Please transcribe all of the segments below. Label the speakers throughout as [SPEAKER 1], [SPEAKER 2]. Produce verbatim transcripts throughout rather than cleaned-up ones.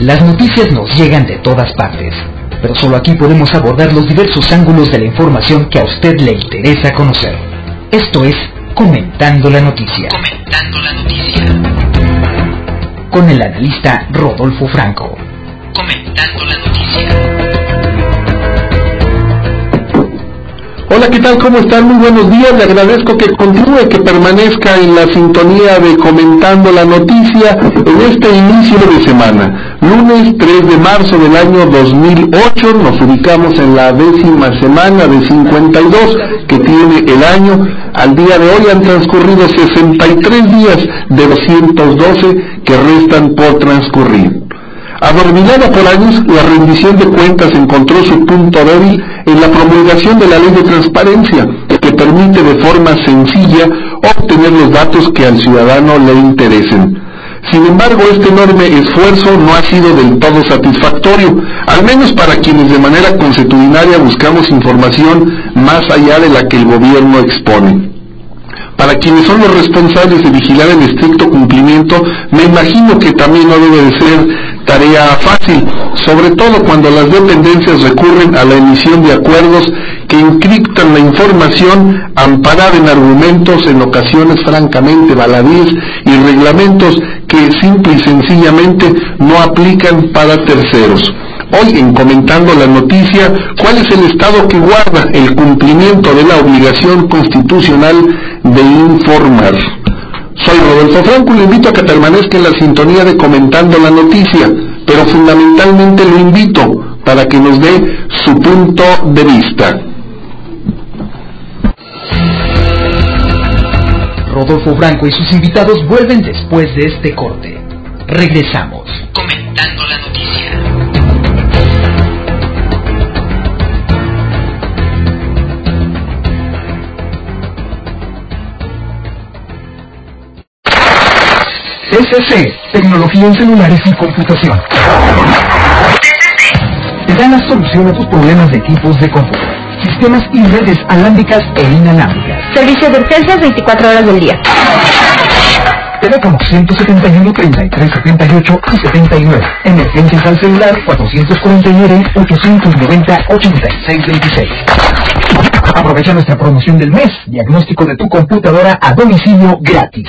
[SPEAKER 1] Las noticias nos llegan de todas partes, pero solo aquí podemos abordar los diversos ángulos de la información que a usted le interesa conocer. Esto es Comentando la Noticia.
[SPEAKER 2] Comentando la Noticia.
[SPEAKER 1] Con el analista Rodolfo Franco.
[SPEAKER 2] Comentando la Noticia.
[SPEAKER 3] Hola, ¿qué tal? ¿Cómo están? Muy buenos días. Le agradezco que continúe, que permanezca en la sintonía de Comentando la Noticia en este inicio de semana. Lunes tres de marzo del año dos mil ocho, nos ubicamos en la décima semana de cincuenta y dos que tiene el año. Al día de hoy han transcurrido sesenta y tres días de doscientos doce que restan por transcurrir. Adormilada por años, la rendición de cuentas encontró su punto débil en la promulgación de la Ley de Transparencia, que permite de forma sencilla obtener los datos que al ciudadano le interesen. Sin embargo, este enorme esfuerzo no ha sido del todo satisfactorio, al menos para quienes de manera consuetudinaria buscamos información más allá de la que el gobierno expone. Para quienes son los responsables de vigilar el estricto cumplimiento, me imagino que también no debe de ser tarea fácil, sobre todo cuando las dependencias recurren a la emisión de acuerdos que encriptan la información amparada en argumentos en ocasiones francamente baladíes y reglamentos que simple y sencillamente no aplican para terceros. Hoy, en Comentando la Noticia, ¿cuál es el estado que guarda el cumplimiento de la obligación constitucional de informar? Soy Rodolfo Franco y le invito a que permanezca en la sintonía de Comentando la Noticia, pero fundamentalmente lo invito para que nos dé su punto de vista.
[SPEAKER 1] Rodolfo Franco y sus invitados vuelven después de este corte. Regresamos.
[SPEAKER 2] Comentando la Noticia.
[SPEAKER 1] T C C, Tecnología en Celulares y Computación. Te da la solución a tus problemas de equipos de cómputo, sistemas y redes alámbricas e inalámbricas.
[SPEAKER 4] Servicio de urgencias veinticuatro horas del día.
[SPEAKER 1] Teléfono ciento setenta y uno, treinta y tres setenta y ocho y setenta y nueve. Emergencias al celular cuatrocientos cuarenta y nueve, ochocientos noventa, ochenta y seis veintiséis. Aprovecha nuestra promoción del mes. Diagnóstico de tu computadora a domicilio gratis.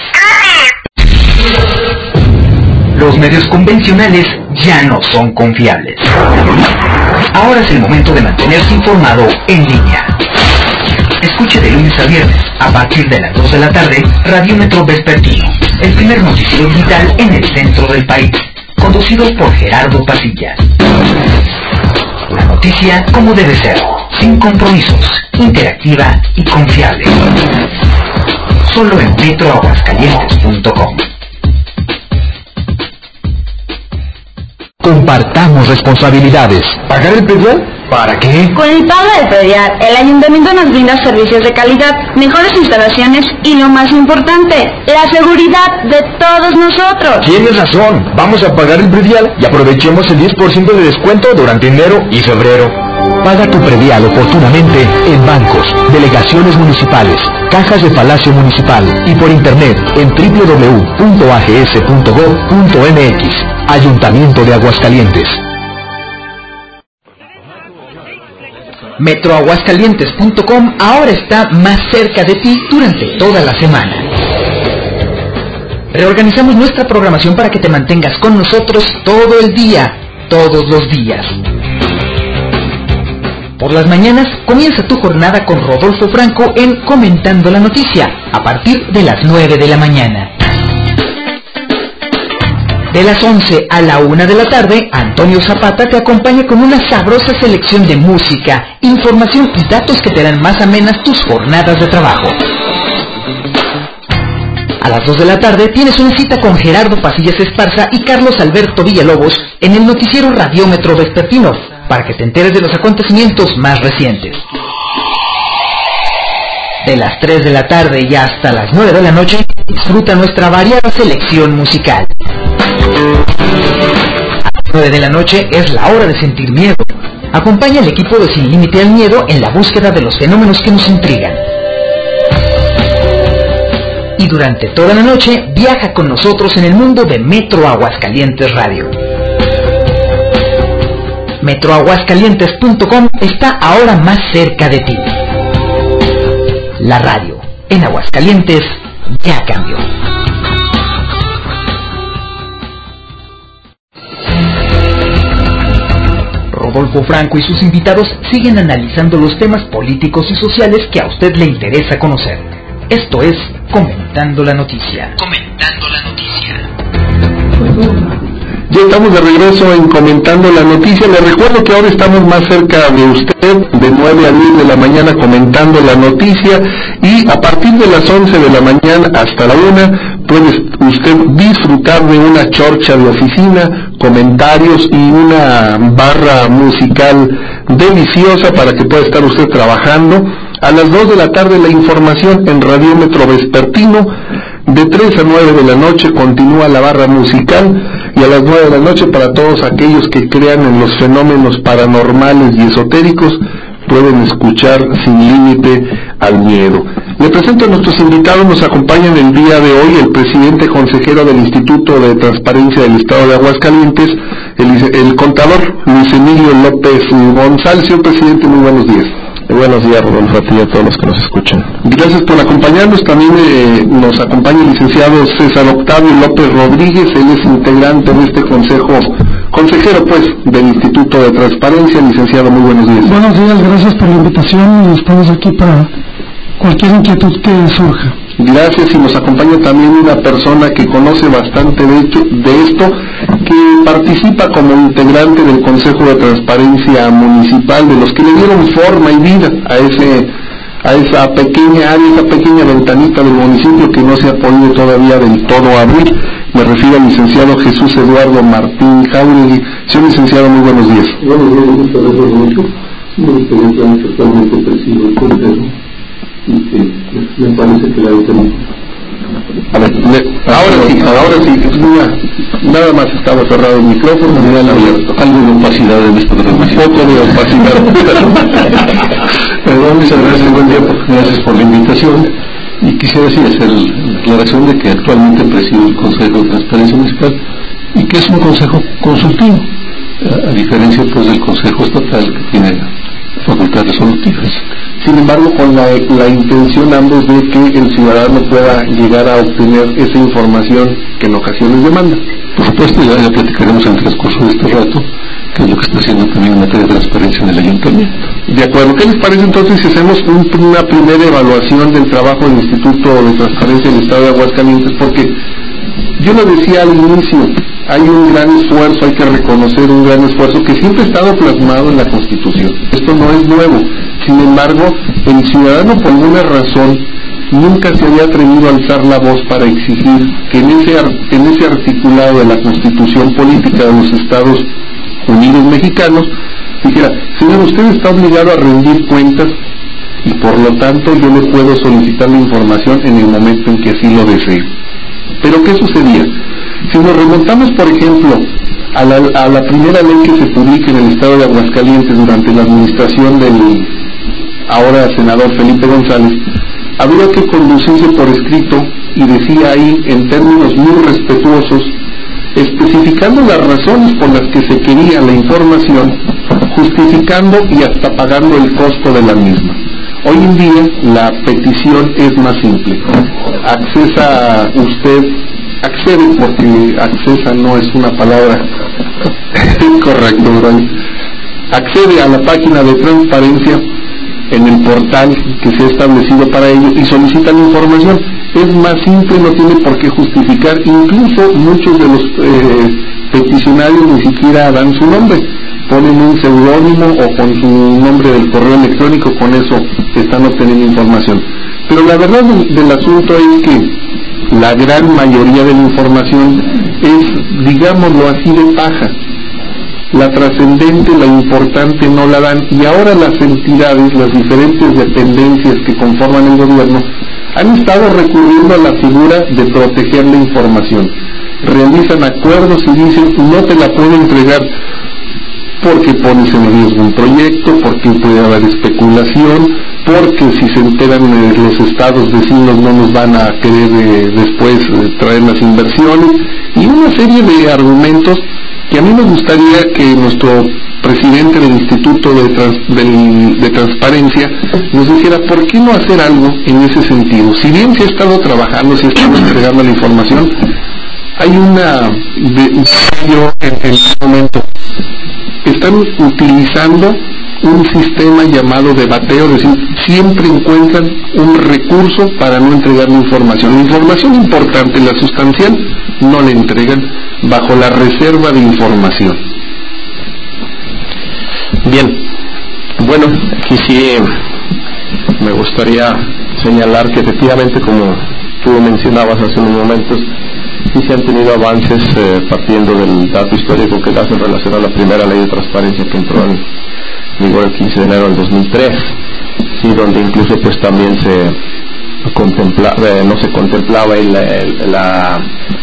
[SPEAKER 1] Los medios convencionales ya no son confiables. Ahora es el momento de mantenerse informado en línea. Escuche de lunes a viernes, a partir de las dos de la tarde, Radiómetro Vespertino, el primer noticiero digital en el centro del país, conducido por Gerardo Pasillas. La noticia como debe ser, sin compromisos, interactiva y confiable. Solo en metro aguascalientes punto com. Compartamos responsabilidades. ¿Pagar el predial? ¿Para qué?
[SPEAKER 4] Con el pago del predial, el ayuntamiento nos brinda servicios de calidad, mejores instalaciones y lo más importante, la seguridad de todos nosotros.
[SPEAKER 5] Tienes razón, vamos a pagar el predial y aprovechemos el diez por ciento de descuento durante enero y febrero.
[SPEAKER 1] Paga tu predial oportunamente en bancos, delegaciones municipales, cajas de Palacio Municipal y por internet en doble u doble u doble u punto a g s punto gov punto m x. Ayuntamiento de Aguascalientes. metro aguascalientes punto com ahora está más cerca de ti durante toda la semana. Reorganizamos nuestra programación para que te mantengas con nosotros todo el día, todos los días. Por las mañanas comienza tu jornada con Rodolfo Franco en Comentando la Noticia, a partir de las nueve de la mañana. De las once a la una de la tarde, Antonio Zapata te acompaña con una sabrosa selección de música, información y datos que te harán más amenas tus jornadas de trabajo. A las dos de la tarde tienes una cita con Gerardo Pasillas Esparza y Carlos Alberto Villalobos en el noticiero Radiómetro Vespertino, para que te enteres de los acontecimientos más recientes. De las tres de la tarde y hasta las nueve de la noche, disfruta nuestra variada selección musical. A las nueve de la noche es la hora de sentir miedo. Acompaña al equipo de Sin Límite al Miedo en la búsqueda de los fenómenos que nos intrigan. Y durante toda la noche viaja con nosotros en el mundo de Metro Aguascalientes Radio. metro aguascalientes punto com está ahora más cerca de ti. La radio en Aguascalientes ya cambió. Rodolfo Franco y sus invitados siguen analizando los temas políticos y sociales que a usted le interesa conocer. Esto es Comentando la Noticia.
[SPEAKER 2] Comentando la Noticia.
[SPEAKER 3] Ya estamos de regreso en Comentando la Noticia. Les recuerdo que ahora estamos más cerca de usted, de nueve a diez de la mañana comentando la noticia, y a partir de las once de la mañana hasta la una puede usted disfrutar de una chorcha de oficina, comentarios y una barra musical deliciosa para que pueda estar usted trabajando. A las dos de la tarde la información en Radiómetro Vespertino. De tres a nueve de la noche continúa la barra musical, y a las nueve de la noche, para todos aquellos que crean en los fenómenos paranormales y esotéricos, pueden escuchar Sin Límite al Miedo. Le presento a nuestros invitados. Nos acompañan el día de hoy el presidente consejero del Instituto de Transparencia del Estado de Aguascalientes, el, el contador Luis Emilio López González. Señor presidente, muy buenos días.
[SPEAKER 5] Buenos días, Rodolfo, a ti y a todos los que nos escuchan.
[SPEAKER 3] Gracias por acompañarnos. También eh, nos acompaña el licenciado César Octavio López Rodríguez. Él es integrante de este consejo, consejero pues, del Instituto de Transparencia. Licenciado, muy buenos días.
[SPEAKER 6] Buenos días, gracias por la invitación, y estamos aquí para cualquier inquietud que surja.
[SPEAKER 3] Gracias, y nos acompaña también una persona que conoce bastante de, hecho, de esto, que participa como integrante del Consejo de Transparencia Municipal, de los que le dieron forma y vida a ese a esa pequeña área, esa pequeña ventanita del municipio que no se ha podido todavía del todo abrir. Me refiero al licenciado Jesús Eduardo Martín Jauregui. Señor licenciado, muy buenos días.
[SPEAKER 7] Buenos días, muchas gracias mucho. Me gustaría que actualmente presido el consejo, y que me parece que la autoridad.
[SPEAKER 3] A ver, le, ahora sí, ahora sí, mira, nada más estaba cerrado el micrófono, me han abierto.
[SPEAKER 7] Algo de opacidad en esta transmisión.
[SPEAKER 3] Un poco de opacidad.
[SPEAKER 7] Perdón, muchas gracias, buen día, gracias por la invitación. Y quisiera sí hacer la aclaración de que actualmente presido el Consejo de Transparencia Municipal, y que es un consejo consultivo, a, a diferencia pues del Consejo Estatal, que tiene facultades resolutivas.
[SPEAKER 3] Sin embargo, con la, la intención ambos de que el ciudadano pueda llegar a obtener esa información que en ocasiones demanda.
[SPEAKER 7] Por supuesto, ya, ya platicaremos en el transcurso de este rato qué es lo que está haciendo también en materia de transparencia en el ayuntamiento.
[SPEAKER 3] De acuerdo. ¿Qué les parece entonces si hacemos un, una primera evaluación del trabajo del Instituto de Transparencia del Estado de Aguascalientes? Porque yo lo decía al inicio, hay un gran esfuerzo, hay que reconocer un gran esfuerzo que siempre ha estado plasmado en la Constitución. Esto no es nuevo. Sin embargo, el ciudadano, por alguna razón, nunca se había atrevido a alzar la voz para exigir que en ese, en ese articulado de la Constitución Política de los Estados Unidos Mexicanos dijera: señor, usted está obligado a rendir cuentas, y por lo tanto yo le puedo solicitar la información en el momento en que así lo desee. Pero ¿qué sucedía? Si nos remontamos, por ejemplo, a la, a la primera ley que se publica en el estado de Aguascalientes durante la administración del ahora senador Felipe González, había que conducirse por escrito, y decía ahí en términos muy respetuosos, especificando las razones por las que se quería la información, justificando y hasta pagando el costo de la misma. Hoy en día la petición es más simple. Accesa usted, accede, porque accesa no es una palabra correcto, ¿verdad? Accede a la página de transparencia en el portal que se ha establecido para ello y solicita la información. Es más simple, no tiene por qué justificar. Incluso muchos de los eh, peticionarios ni siquiera dan su nombre, ponen un seudónimo o con su nombre del correo electrónico, con eso están obteniendo información. Pero la verdad del, del asunto es que la gran mayoría de la información es, digámoslo así, de paja. La trascendente, la importante no la dan, y ahora las entidades, las diferentes dependencias que conforman el gobierno, han estado recurriendo a la figura de proteger la información. Realizan acuerdos y dicen: no te la puedo entregar porque pones en riesgo un proyecto, porque puede haber especulación, porque si se enteran eh, los estados vecinos no nos van a querer eh, después eh, traer las inversiones, y una serie de argumentos que a mí me gustaría que nuestro presidente del Instituto de, Trans, del, de Transparencia nos dijera por qué no hacer algo en ese sentido. Si bien se ha estado trabajando, se ha estado entregando la información, hay una de, de, en este momento están utilizando un sistema llamado de bateo, es decir, siempre encuentran un recurso para no entregar la información. La información importante, la sustancial, no la entregan bajo la reserva de información.
[SPEAKER 8] Bien, bueno, aquí sí me gustaría señalar que efectivamente, como tú mencionabas hace unos momentos, sí se han tenido avances eh, partiendo del dato histórico que das en relación a la primera ley de transparencia que entró en vigor el quince de enero del dos mil tres, sí, donde incluso pues también se contempla, eh, no se contemplaba el, el, la,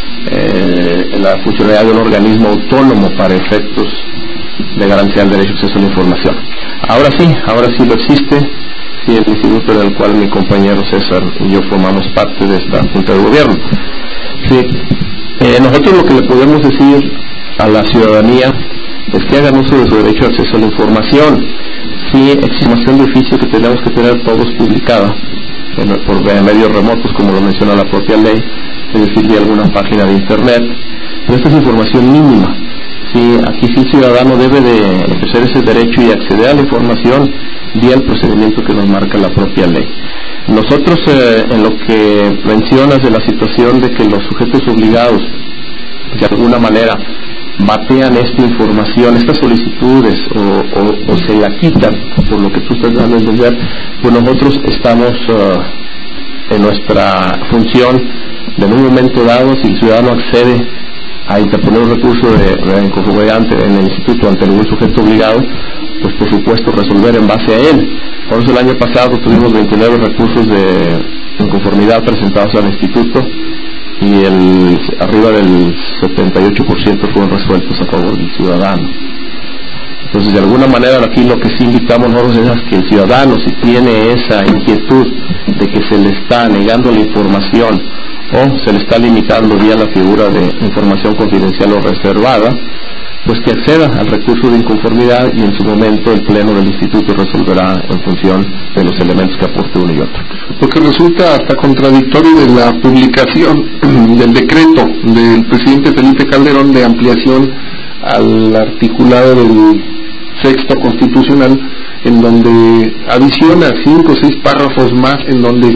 [SPEAKER 8] eh, la funcionalidad de un organismo autónomo para efectos de garantía del derecho de acceso a la información. Ahora sí, ahora sí lo existe, sí, el instituto en el cual mi compañero César y yo formamos parte de esta Junta de Gobierno. Sí, eh, nosotros lo que le podemos decir a la ciudadanía es que hagan uso de su derecho de acceso a la información. Sí, información de oficio que tenemos que tener todos publicada en, por medios remotos, como lo menciona la propia ley, es decir, de alguna página de internet, pero esta es información mínima. Sí, aquí sí el ciudadano debe de ejercer ese derecho y acceder a la información vía el procedimiento que nos marca la propia ley. Nosotros, eh, en lo que mencionas de la situación de que los sujetos obligados de alguna manera batean esta información, estas solicitudes o, o, o se la quitan, por lo que tú estás dando a entender, pues nosotros estamos uh, en nuestra función de en un momento dado, si el ciudadano accede a interponer un recurso de, de inconformidad ante, en el instituto ante algún sujeto obligado, pues por supuesto resolver en base a él. Por eso el año pasado tuvimos veintinueve recursos de inconformidad presentados al instituto y el arriba del setenta y ocho por ciento fueron resueltos a favor del ciudadano. Entonces, de alguna manera, aquí lo que sí invitamos nosotros es que el ciudadano, si tiene esa inquietud de que se le está negando la información o se le está limitando vía la figura de información confidencial o reservada, pues que acceda al recurso de inconformidad y en su momento el Pleno del Instituto resolverá en función de los elementos que aporte uno y otro.
[SPEAKER 3] Porque resulta hasta contradictorio de la publicación del decreto del presidente Felipe Calderón de ampliación al articulado del sexto constitucional, en donde adiciona cinco o seis párrafos más, en donde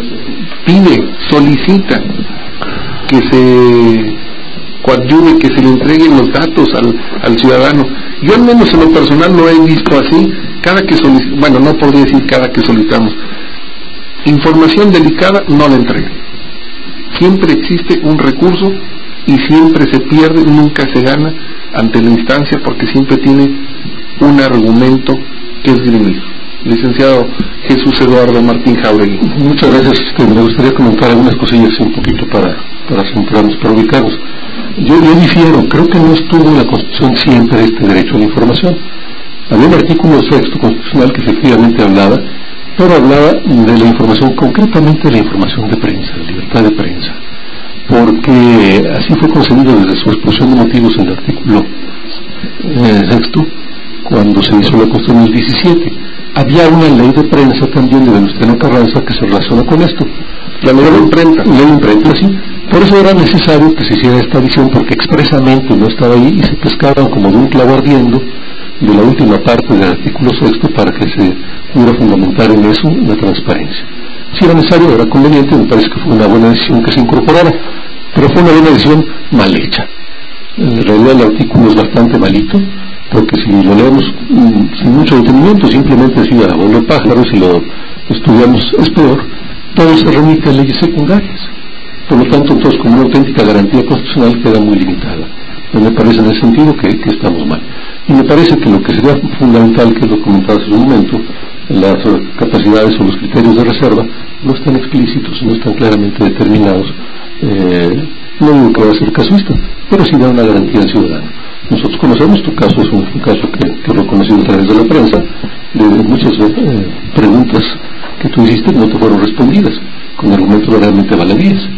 [SPEAKER 3] pide, solicita que se coadyuve, que se le entreguen los datos al, al ciudadano. Yo al menos en lo personal lo he visto así, cada que solicitamos, bueno, no podría decir cada que solicitamos, información delicada no la entregan. Siempre existe un recurso y siempre se pierde, nunca se gana ante la instancia, porque siempre tiene un argumento que esgrimir. Licenciado Jesús Eduardo Martín Jáuregui.
[SPEAKER 7] Muchas gracias. Me gustaría comentar algunas cosillas un poquito para, para centrarnos, para ubicarnos. Yo, yo difiero, creo que no estuvo en la Constitución siempre este derecho a la información. Había un artículo sexto constitucional que efectivamente hablaba, pero hablaba de la información, concretamente de la información de prensa, la libertad de prensa, porque así fue concebido desde su exposición de motivos en el artículo eh, sexto, cuando se hizo la Constitución del diecisiete. Había una ley de prensa también de Venustiano Carranza que se relaciona con esto. La ley de imprenta, ley de imprenta, sí. Por eso era necesario que se hiciera esta adición, porque expresamente no estaba ahí y se pescaban como de un clavo ardiendo de la última parte del artículo sexto para que se pudiera fundamentar en eso la transparencia. Si era necesario, era conveniente, me parece que fue una buena decisión que se incorporara, pero fue una buena decisión mal hecha. En realidad el artículo es bastante malito, porque si lo leemos mmm, sin mucho detenimiento, simplemente así a vuelo pájaro, si lo estudiamos es peor, todo se remite a leyes secundarias. Por lo tanto, entonces, como una auténtica garantía constitucional queda muy limitada. Me parece en ese sentido que, que estamos mal. Y me parece que lo que sería fundamental, que lo comentaba hace un momento, las capacidades o los criterios de reserva no están explícitos, no están claramente determinados. Eh, no digo que va a ser casuista, pero sí da una garantía al ciudadano. Nosotros conocemos tu caso, es un, un caso que, que he reconocido a través de la prensa, de muchas eh, preguntas que tú hiciste no te fueron respondidas, con argumentos realmente baladíes.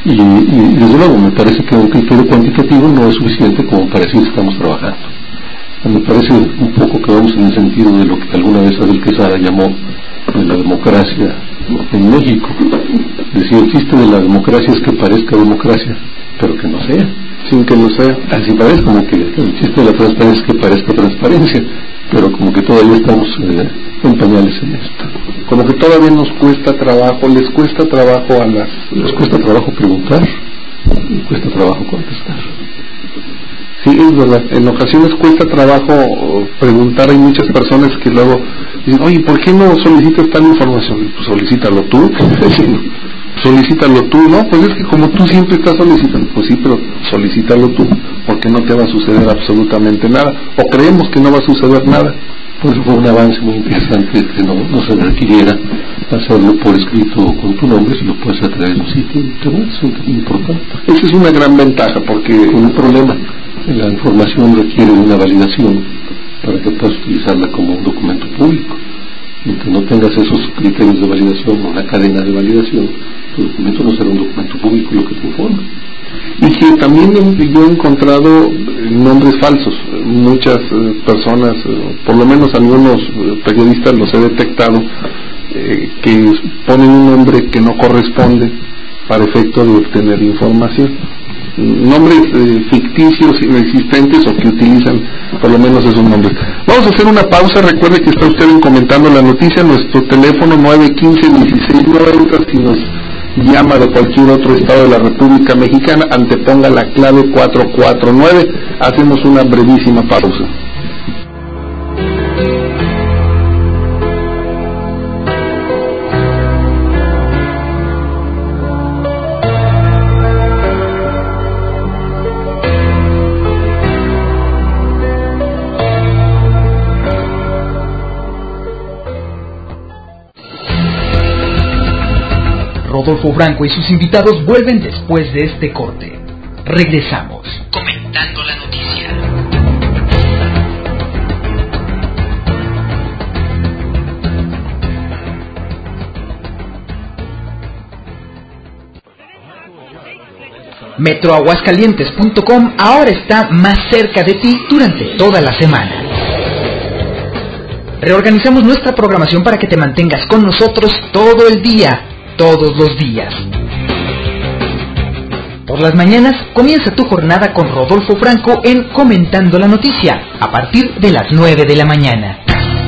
[SPEAKER 7] Y, y, y desde luego me parece que un criterio cuantitativo no es suficiente como para decir que estamos trabajando. Me parece un poco que vamos en el sentido de lo que alguna vez Abel Quesada llamó de la democracia en México. Decía, el chiste de la democracia es que parezca democracia, pero que no sea, sin que lo sea. Así parece, como que el chiste de la transparencia es que parezca transparencia, pero como que todavía estamos eh, en pañales en esto.
[SPEAKER 3] Como que todavía nos cuesta trabajo, les cuesta trabajo a las...
[SPEAKER 7] Les cuesta trabajo preguntar, les cuesta trabajo contestar.
[SPEAKER 3] Sí, es verdad, en ocasiones cuesta trabajo preguntar, hay muchas personas que luego dicen, oye, ¿por qué no solicitas tal información? Pues solicítalo tú, solicítalo tú, ¿no? Pues es que como tú siempre estás solicitando, pues sí, pero solicítalo tú, porque no te va a suceder absolutamente nada, o creemos que no va a suceder nada.
[SPEAKER 7] Pues fue un avance muy interesante que no, no se requiriera hacerlo por escrito con tu nombre, si lo puedes a través de un sitio de internet, es muy importante.
[SPEAKER 3] Esa es una gran ventaja, porque
[SPEAKER 7] con un problema, la información requiere una validación para que puedas utilizarla como un documento público. Mientras no tengas esos criterios de validación o una cadena de validación, tu documento no será un documento público lo que te informa.
[SPEAKER 3] Y que también yo he encontrado nombres falsos, muchas eh, personas, eh, por lo menos algunos eh, periodistas los he detectado, eh, que ponen un nombre que no corresponde para efecto de obtener información. Nombres eh, ficticios inexistentes o que utilizan por lo menos esos nombres. Vamos a hacer una pausa. Recuerde que está usted comentando la noticia, nuestro teléfono nueve uno cinco, dieciséis noventa, si nos llama de cualquier otro estado de la República Mexicana, anteponga la clave cuatro cuatro nueve. Hacemos una brevísima pausa.
[SPEAKER 1] Rodolfo Franco y sus invitados vuelven después de este corte. Regresamos.
[SPEAKER 2] Comentando la noticia.
[SPEAKER 1] metro aguascalientes punto com ahora está más cerca de ti durante toda la semana. Reorganizamos nuestra programación para que te mantengas con nosotros todo el día, todos los días. Por las mañanas comienza tu jornada con Rodolfo Franco en Comentando la Noticia, a partir de las nueve de la mañana.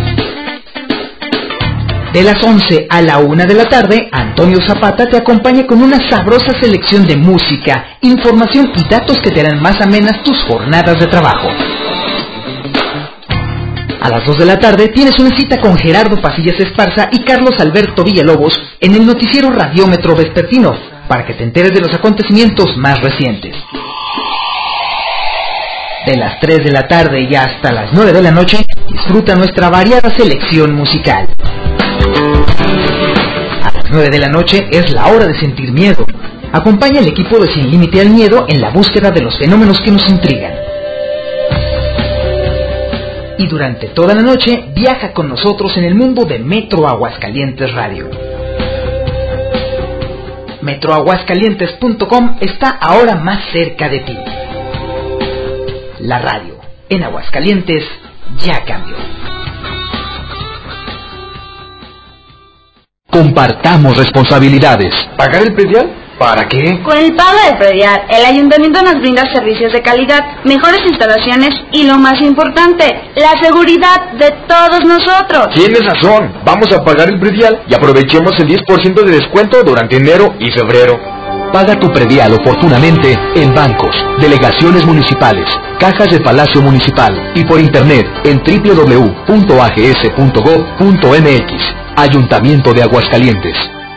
[SPEAKER 1] De las once a la una de la tarde, Antonio Zapata te acompaña con una sabrosa selección de música, información y datos que te harán más amenas tus jornadas de trabajo. A las dos de la tarde tienes una cita con Gerardo Pasillas Esparza y Carlos Alberto Villalobos en el noticiero Radiómetro Vespertino, para que te enteres de los acontecimientos más recientes. De las tres de la tarde y hasta las nueve de la noche, disfruta nuestra variada selección musical. A las nueve de la noche es la hora de sentir miedo. Acompaña al equipo de Sin Límite al Miedo en la búsqueda de los fenómenos que nos intrigan. Y durante toda la noche viaja con nosotros en el mundo de Metro Aguascalientes Radio. metro aguascalientes punto com está ahora más cerca de ti. La radio en Aguascalientes ya cambió. Compartamos responsabilidades.
[SPEAKER 5] ¿Pagar el predial? ¿Para qué?
[SPEAKER 4] Con el pago del predial, el ayuntamiento nos brinda servicios de calidad, mejores instalaciones y lo más importante, la seguridad de todos nosotros.
[SPEAKER 5] Tienes razón, vamos a pagar el predial y aprovechemos el diez por ciento de descuento durante enero y febrero.
[SPEAKER 1] Paga tu predial oportunamente en bancos, delegaciones municipales, cajas de Palacio Municipal y por internet en doble u doble u doble u punto a g s punto gob punto m x. Ayuntamiento de Aguascalientes.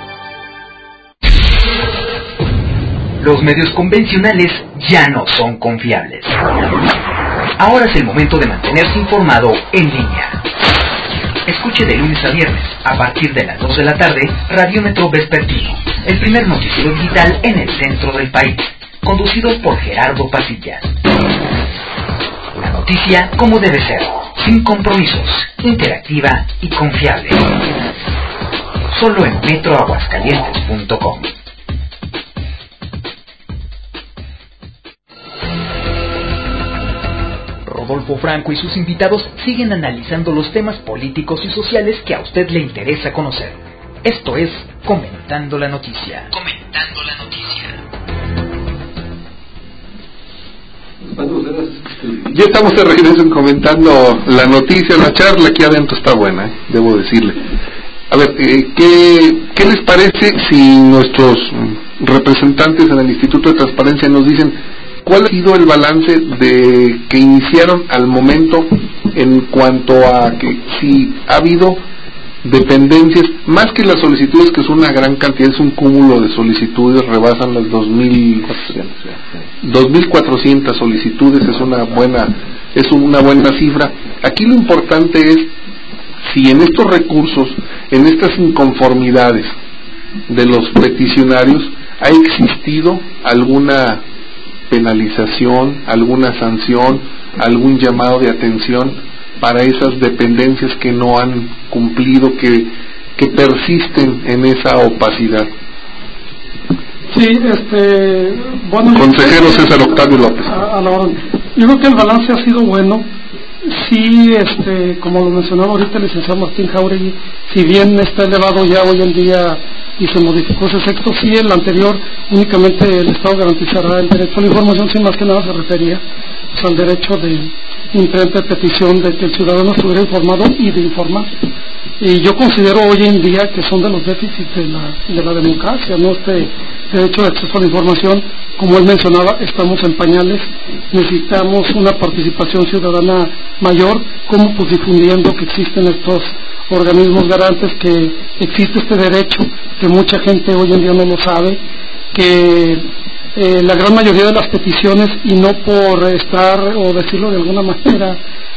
[SPEAKER 1] Los medios convencionales ya no son confiables. Ahora es el momento de mantenerse informado en línea. Escuche de lunes a viernes, a partir de las dos de la tarde, Radiómetro Vespertino, el primer noticiero digital en el centro del país, conducido por Gerardo Pasillas. La noticia como debe ser, sin compromisos, interactiva y confiable. Solo en metro aguascalientes punto com. Rodolfo Franco y sus invitados siguen analizando los temas políticos y sociales que a usted le interesa conocer. Esto es Comentando la Noticia.
[SPEAKER 2] Comentando la Noticia.
[SPEAKER 3] Ya estamos de regreso en Comentando la Noticia. La charla aquí adentro está buena, ¿eh? Debo decirle. A ver, eh, ¿qué, ¿qué les parece si nuestros representantes en el Instituto de Transparencia nos dicen cuál ha sido el balance de que iniciaron al momento en cuanto a que si ha habido dependencias, más que las solicitudes, que es una gran cantidad, es un cúmulo de solicitudes, rebasan las dos mil cuatrocientas solicitudes, es una buena, es una buena cifra. Aquí lo importante es si en estos recursos, en estas inconformidades de los peticionarios, ha existido alguna penalización, alguna sanción, algún llamado de atención para esas dependencias que no han cumplido, que, que persisten en esa opacidad.
[SPEAKER 6] Sí, este, bueno...
[SPEAKER 3] Consejero César Octavio López.
[SPEAKER 6] A, a la orden. Yo creo que el balance ha sido bueno. Sí, este, como lo mencionaba ahorita el licenciado Martín Jáuregui, si bien está elevado ya hoy en día y se modificó ese sexto, sí, el anterior únicamente el Estado garantizará el derecho a la información, sin más que nada se refería pues, al derecho de imprenta de petición de que el ciudadano estuviera informado y de informar. Y yo considero hoy en día que son de los déficits de la, de la democracia, ¿no? Este derecho de acceso a la información, como él mencionaba, estamos en pañales, necesitamos una participación ciudadana mayor, como pues difundiendo que existen estos organismos garantes, que existe este derecho, que mucha gente hoy en día no lo sabe, que eh, la gran mayoría de las peticiones, y no por estar o decirlo de alguna manera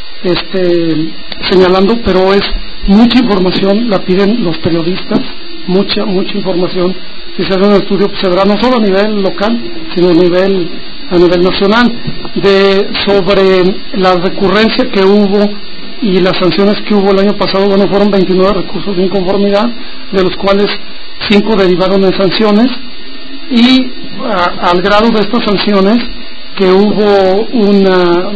[SPEAKER 6] este, señalando, pero es mucha información, la piden los periodistas, mucha, mucha información. Si se hace un estudio, pues se verá no solo a nivel local, sino a nivel, a nivel nacional, de sobre la recurrencia que hubo y las sanciones que hubo el año pasado. Bueno, fueron veintinueve recursos de inconformidad, de los cuales cinco derivaron en sanciones, y a, al grado de estas sanciones que hubo una,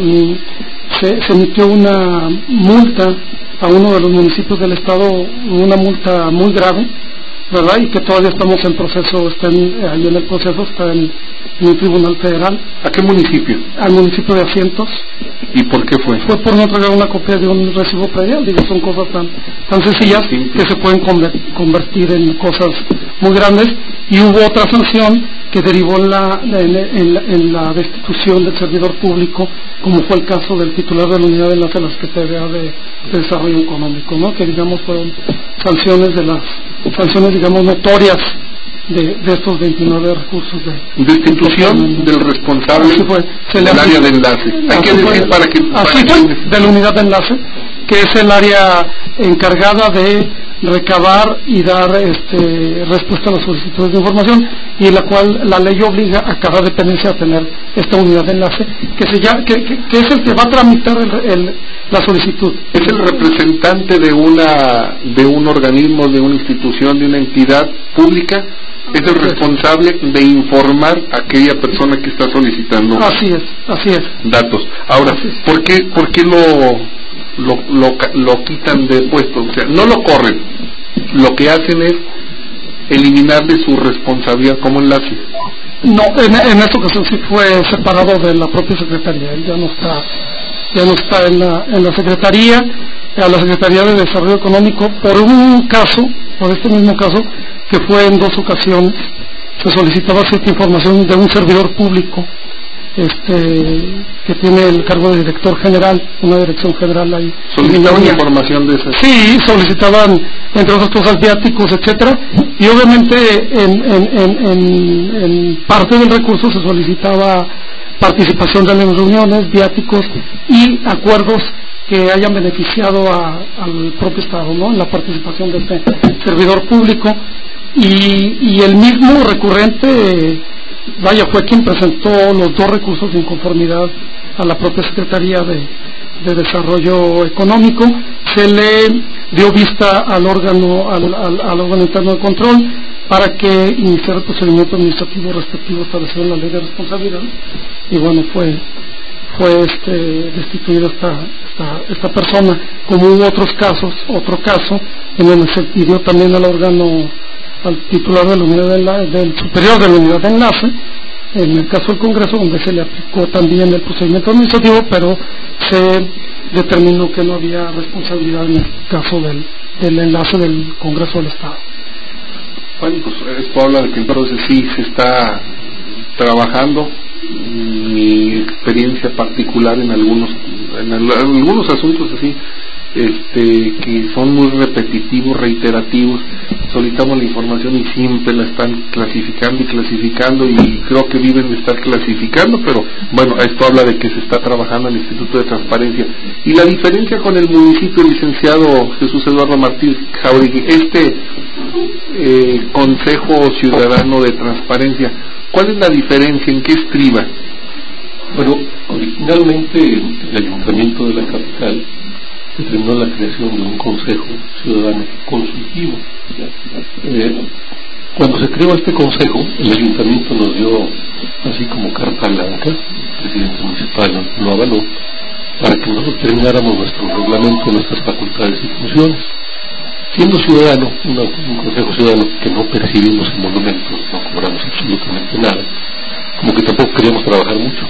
[SPEAKER 6] se, se emitió una multa a uno de los municipios del estado, una multa muy grave, ¿verdad? Y que todavía estamos en proceso, está en, ahí en el proceso, está en, en el Tribunal Federal.
[SPEAKER 3] ¿A qué municipio?
[SPEAKER 6] Al municipio de Asientos.
[SPEAKER 3] ¿Y por qué fue?
[SPEAKER 6] Fue por no entregar una copia de un recibo predial. Digo, son cosas tan, tan sencillas sí, que se pueden convertir en cosas muy grandes. Y hubo otra sanción que derivó en la, en, en, la, en la destitución del servidor público, como fue el caso del titular de la unidad de enlace de la Secretaría de, de Desarrollo Económico, ¿no? Que digamos fueron sanciones de las sanciones digamos notorias de, de estos veintinueve recursos de
[SPEAKER 3] destitución del responsable
[SPEAKER 6] fue,
[SPEAKER 3] del le área de enlace. Hay que decir
[SPEAKER 6] fue,
[SPEAKER 3] para que
[SPEAKER 6] así
[SPEAKER 3] para
[SPEAKER 6] fue,
[SPEAKER 3] que...
[SPEAKER 6] de la unidad de enlace, que es el área encargada de recabar y dar este, respuesta a las solicitudes de información, y la cual la ley obliga a cada dependencia a tener esta unidad de enlace, que, se llama, que, que, que es el que va a tramitar el, el, la solicitud.
[SPEAKER 3] Es el representante de una de un organismo, de una institución, de una entidad pública. Es el responsable de informar a aquella persona que está solicitando
[SPEAKER 6] así es, así es.
[SPEAKER 3] datos. Ahora, ¿por qué, por qué lo Lo, lo, lo quitan de puesto? O sea, no lo corren, lo que hacen es eliminarle su responsabilidad como enlace.
[SPEAKER 6] No, en, en esta ocasión sí fue separado de la propia Secretaría, él ya no está, ya no está en la, en la Secretaría, a la Secretaría de Desarrollo Económico, por un caso, por este mismo caso, que fue en dos ocasiones, se solicitaba cierta información de un servidor público, este que tiene el cargo de director general, una dirección general ahí.
[SPEAKER 3] ¿Solicitaban información de eso?
[SPEAKER 6] Sí, solicitaban, entre otras cosas, viáticos, etcétera, y obviamente en, en, en, en, en parte del recurso se solicitaba participación de las reuniones, viáticos y acuerdos que hayan beneficiado a, al propio Estado, ¿no? En la participación de este servidor público, y, y el mismo recurrente, vaya, fue quien presentó los dos recursos de inconformidad a la propia Secretaría de, de Desarrollo Económico. Se le dio vista al órgano, al, al, al órgano interno de control, para que iniciara el procedimiento administrativo respectivo establecido en la ley de responsabilidad, y bueno, fue fue este, destituida esta, esta, esta persona, como hubo otros casos, otro caso, en donde se pidió también al órgano, al titular de la unidad de enlace, del superior de la unidad de enlace, en el caso del Congreso, donde se le aplicó también el procedimiento administrativo, pero se determinó que no había responsabilidad en el caso del, del enlace del Congreso del Estado.
[SPEAKER 3] Bueno, pues esto habla de que entonces sí se está trabajando. Mi experiencia particular en algunos en algunos asuntos así este que son muy repetitivos, reiterativos, solicitamos la información y siempre la están clasificando y clasificando, y creo que viven de estar clasificando, pero bueno, esto habla de que se está trabajando en el Instituto de Transparencia. Y la diferencia con el municipio, licenciado Jesús Eduardo Martínez Jáuregui, este eh, Consejo Ciudadano de Transparencia, ¿cuál es la diferencia? ¿En qué estriba?
[SPEAKER 7] Bueno, originalmente el Ayuntamiento de la capital determinó la creación de un Consejo Ciudadano Consultivo. Eh, cuando se creó este Consejo, el Ayuntamiento nos dio así como carta blanca, el presidente municipal lo avaló, para que nosotros termináramos nuestro reglamento, nuestras facultades y funciones. Siendo ciudadano, una, un Consejo Ciudadano que no percibimos emolumentos, no cobramos absolutamente nada, como que tampoco queríamos trabajar mucho.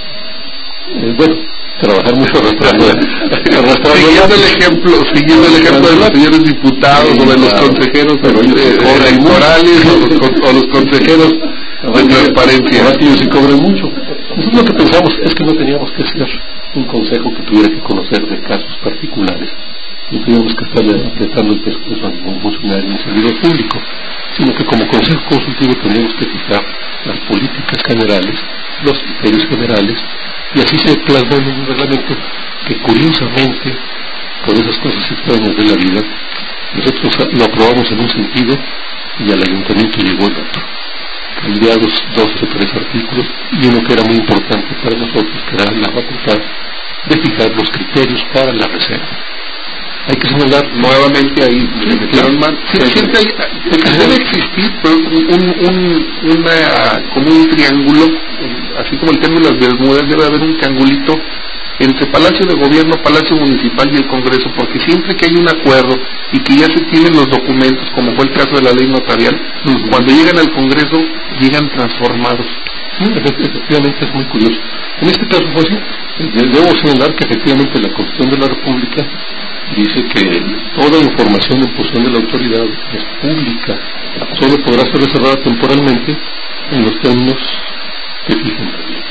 [SPEAKER 7] Eh, bueno, trabajar mucho arrastrando, arrastrando
[SPEAKER 3] siguiendo el ejemplo, siguiendo el ejemplo de los señores diputados o de los consejeros pero eh, electorales o los, o los consejeros de transparencia.
[SPEAKER 7] Además que ellos sí cobran mucho. Nosotros lo que pensamos es que no teníamos que ser un consejo que tuviera que conocer de casos particulares, no teníamos que estarle apretando el pescuezo a ningún funcionario ni servidor público, sino que como consejo consultivo tendríamos que fijar las políticas generales, los criterios generales, y así se plasmó en un reglamento que curiosamente, por esas cosas extrañas de la vida, nosotros lo aprobamos en un sentido y al ayuntamiento llegó el otro, cambiados dos o tres artículos y uno que era muy importante para nosotros, que era la facultad de fijar los criterios para la reserva. Hay que señalar
[SPEAKER 3] nuevamente ahí le metieron mal. Sí, siempre hay, debe existir un, un, una, como un triángulo, así como el tema de las Bermudas, debe haber un triangulito entre Palacio de Gobierno, Palacio Municipal y el Congreso, porque siempre que hay un acuerdo y que ya se tienen los documentos, como fue el caso de la ley notarial, uh-huh. cuando llegan al Congreso llegan transformados.
[SPEAKER 7] Sí, efectivamente es muy curioso. En este caso fue así. Debo señalar que efectivamente la Constitución de la República dice que toda información en posesión de la autoridad es pública, solo podrá ser reservada temporalmente en los términos que fijen la ley.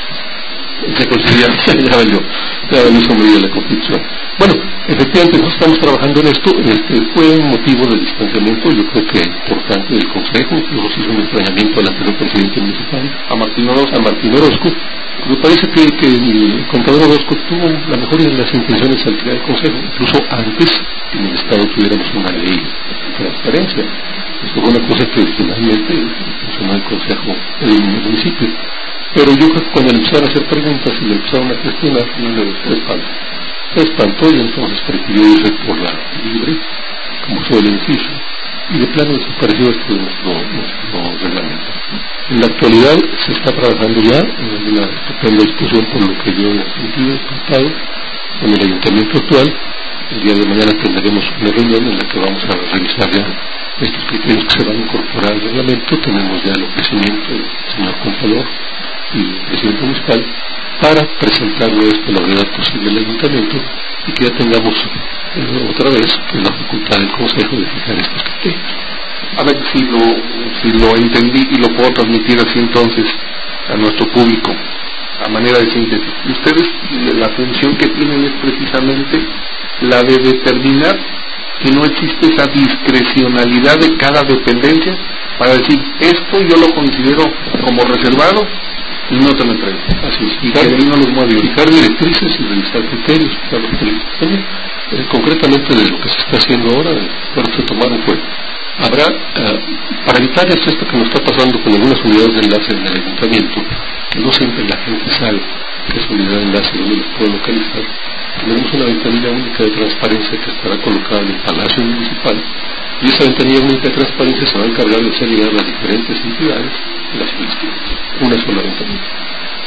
[SPEAKER 7] Se considera, ya valió, ya valió esa medida de la Constitución. Bueno, efectivamente nosotros estamos trabajando en esto. Este fue un motivo de distanciamiento, yo creo que importante, del Consejo. Luego se hizo un extrañamiento al anterior presidente municipal, a Martín Orozco, a Martín Orozco. Me parece que, que el contador Orozco tuvo la mejor de las intenciones al crear el Consejo, incluso antes que en el Estado tuviéramos una ley de transparencia. Esto fue una cosa que originalmente funcionó el Consejo del municipio. Pero yo creo que cuando le empezaron a hacer preguntas y le empezaron a cuestionar, no le gustó, espantó. Se espantó y entonces prefirió irse por la libre, como suele decirse, y de plano desapareció esto de nuestro, nuestro reglamento. En la actualidad se está trabajando ya en una estupenda discusión, por lo que yo he sentido, contado, con el ayuntamiento actual. El día de mañana tendremos una reunión en la que vamos a revisar ya estos criterios que se van a incorporar al reglamento. Tenemos ya el ofrecimiento del señor contador y el presidente municipal para presentarlo esto a la brevedad posible al ayuntamiento y que ya tengamos eh, otra vez pues, la facultad del consejo de fijar estos criterios.
[SPEAKER 3] A ver si lo, si lo entendí y lo puedo transmitir así entonces a nuestro público a manera de síntesis. Ustedes, la función que tienen es precisamente la de determinar que no existe esa discrecionalidad de cada dependencia para decir, esto yo lo considero como reservado y no te lo entrego.
[SPEAKER 7] Así es.
[SPEAKER 3] Y que ahí no los mueve.
[SPEAKER 7] Fijar directrices y revisar criterios, fijar los criterios también. Eh, concretamente de lo que se está haciendo ahora, de lo que se tomaron fue, habrá, eh, para evitar esto, esto que nos está pasando con algunas unidades de enlace en el ayuntamiento, que no siempre la gente sabe qué es unidad de enlace, dónde los puede localizar, tenemos una ventanilla única de transparencia que estará colocada en el Palacio Municipal, y esa ventanilla única de transparencia se va a encargar de hacer llegar a las diferentes entidades las solicitudes, una sola ventanilla.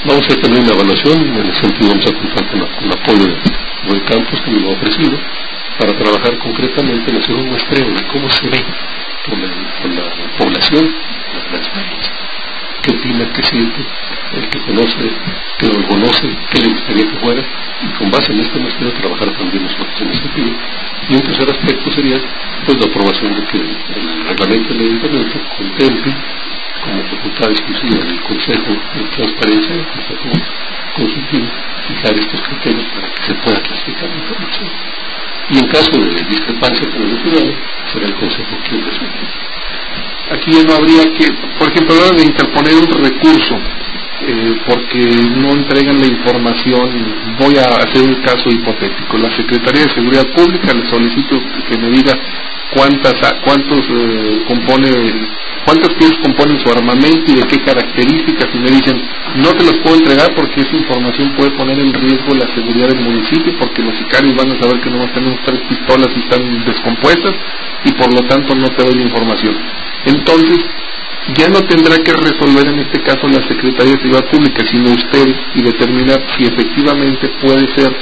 [SPEAKER 7] Vamos a tener una evaluación, en ese sentido vamos a contar con, la, con el apoyo de Roy Campos, que me lo ha ofrecido, para trabajar concretamente en hacer un muestreo de cómo se ve con la, con la población la transparencia. ¿Qué opina, qué siente, el que conoce, que lo conoce, qué le gustaría que fuera? Y con base en este muestreo trabajar también nosotros en ese sentido. Y un tercer aspecto sería pues la aprobación de que el reglamento del ayuntamiento contemple como facultad exclusiva del Consejo de Transparencia, del Consejo Consultivo, fijar estos criterios para que se pueda clasificar la información. Y en caso de discrepancia con el ciudadano, será el Consejo quien resuelva.
[SPEAKER 3] Aquí ya no habría que, por ejemplo, ahora de interponer un recurso eh, porque no entregan la información. Voy a hacer un caso hipotético. La Secretaría de Seguridad Pública le solicito que me diga cuántas, cuántos eh, compone, cuántas piezas componen su armamento y de qué características, y me dicen no te los puedo entregar porque esa información puede poner en riesgo la seguridad del municipio, porque los sicarios van a saber que nomás tenemos tres pistolas y están descompuestas y por lo tanto no te doy la información. Entonces ya no tendrá que resolver en este caso la Secretaría de Seguridad Pública, sino usted, y determinar si efectivamente puede ser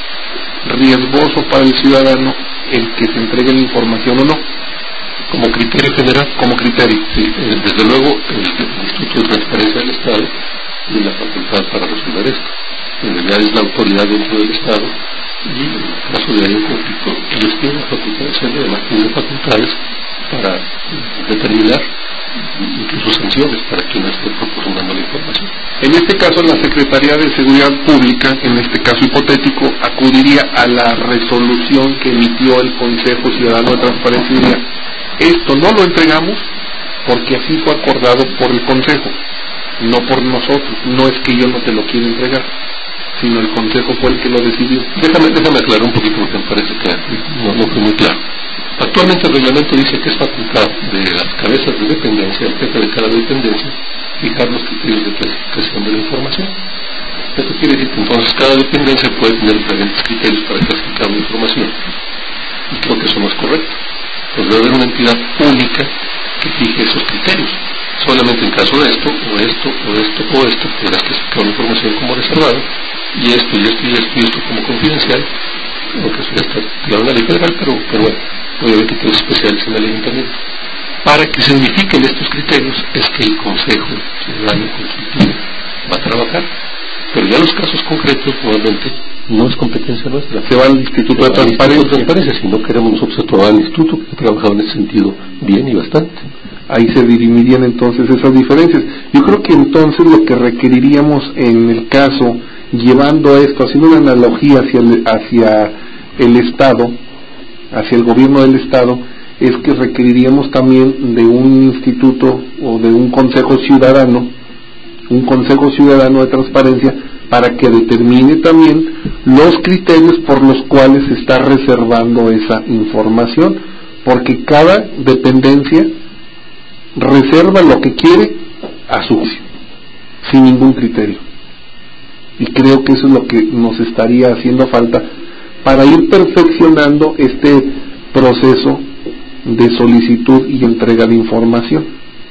[SPEAKER 3] riesgoso para el ciudadano el que se entregue la información o no.
[SPEAKER 7] Como criterio general,
[SPEAKER 3] como criterio.
[SPEAKER 7] Sí, eh, desde luego el, el Instituto de Transparencia del Estado tiene la facultad para resolver esto. En realidad es la autoridad dentro del Estado y en el caso de haya un conflicto, ellos tienen la facultad de hacerlo, además tienen facultades para determinar incluso sanciones para quien esté proporcionando la información.
[SPEAKER 3] En este caso, la Secretaría de Seguridad Pública, en este caso hipotético, acudiría a la resolución que emitió el Consejo Ciudadano de Transparencia y diría: esto no lo entregamos porque así fue acordado por el Consejo, no por nosotros. No es que yo no te lo quiera entregar, sino el Consejo fue el que lo decidió.
[SPEAKER 7] Déjame, déjame aclarar un poquito porque me parece que no, no fue muy claro. Actualmente el reglamento dice que es facultad de las cabezas de dependencia, el jefe de cada dependencia, fijar los criterios de clasificación de la información. Esto quiere decir que entonces cada dependencia puede tener diferentes criterios para clasificar la información. Y creo que eso no es correcto. Pues debe haber una entidad única que fije esos criterios. Solamente en caso de esto, o esto, o esto, o esto, podrás clasificar la información como reservada, y esto, y esto, y esto, y esto como confidencial, aunque eso ya está tirado en la ley federal, pero, pero bueno, puede haber criterios especiales en la ley también. Para que se unifiquen estos criterios es que el Consejo Ciudadano Consultivo va a trabajar, pero ya los casos concretos nuevamente no es competencia nuestra.
[SPEAKER 3] Se va al Instituto de Transparencia.
[SPEAKER 7] Transparencia. Si no queremos nosotros actuar al Instituto, que ha trabajado en ese sentido bien y bastante.
[SPEAKER 3] Ahí se dirimirían entonces esas diferencias. Yo creo que entonces lo que requeriríamos en el caso, llevando esto, haciendo una analogía hacia el, hacia el Estado, hacia el gobierno del Estado, es que requeriríamos también de un instituto o de un consejo ciudadano, un consejo ciudadano de transparencia, para que determine también los criterios por los cuales se está reservando esa información, porque cada dependencia reserva lo que quiere a su juicio, sin ningún criterio. Y creo que eso es lo que nos estaría haciendo falta para ir perfeccionando este proceso de solicitud y entrega de información.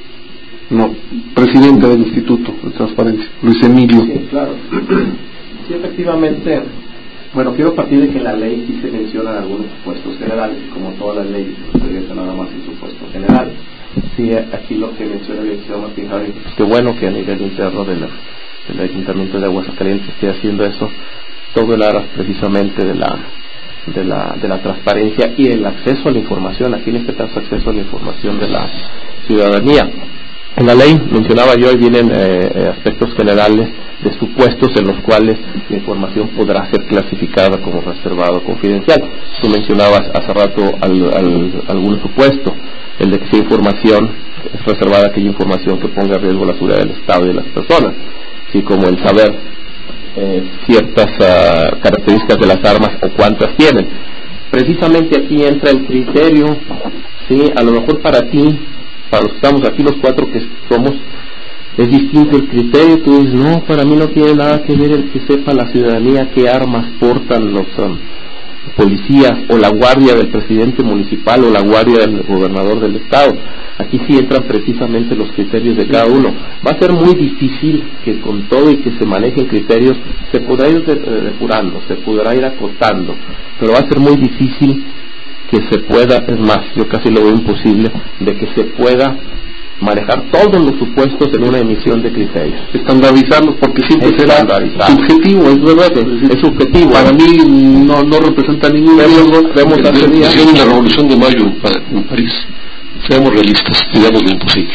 [SPEAKER 3] No, presidente del Instituto de Transparencia, Luis Emilio.
[SPEAKER 8] Sí, claro. Sí, efectivamente. Bueno, quiero partir de que en la ley sí se mencionan algunos supuestos generales, como todas las leyes, no se dice nada más el supuesto general. Sí, aquí lo que menciona el licenciado Martín Javier, pues qué bueno que a nivel interno de la, del Ayuntamiento de Aguascalientes esté haciendo eso, todo el aras precisamente de la, de la de la transparencia y el acceso a la información, aquí en este caso acceso a la información de la ciudadanía. En la ley, mencionaba yo, ahí vienen eh, aspectos generales de supuestos en los cuales la información podrá ser clasificada como reservada o confidencial. Tú mencionabas hace rato al, al, algún supuesto, el de que sea información, es reservada aquella información que ponga en riesgo la seguridad del Estado y de las personas, así como el saber eh, ciertas uh, características de las armas o cuántas tienen. Precisamente aquí entra el criterio, sí, a lo mejor para ti, para los que estamos aquí, los cuatro que somos, es distinto el criterio. Tú dices, no, para mí no tiene nada que ver el que sepa la ciudadanía qué armas portan los um, policías o la guardia del presidente municipal o la guardia del gobernador del estado. Aquí sí entran precisamente los criterios de cada uno. Va a ser muy difícil que con todo y que se manejen criterios se podrá ir depurando, se podrá ir acotando, pero va a ser muy difícil que se pueda, es más, yo casi lo veo imposible, de que se pueda manejar todos los supuestos en una emisión de criterios.
[SPEAKER 3] Estandarizarlos, porque siempre será subjetivo, es verdad.
[SPEAKER 8] Es, es subjetivo.
[SPEAKER 3] Para mí no, no representa ningún riesgo.
[SPEAKER 7] Vemos hace días en la Revolución de Mayo en, en París. Seamos realistas, digamos lo imposible.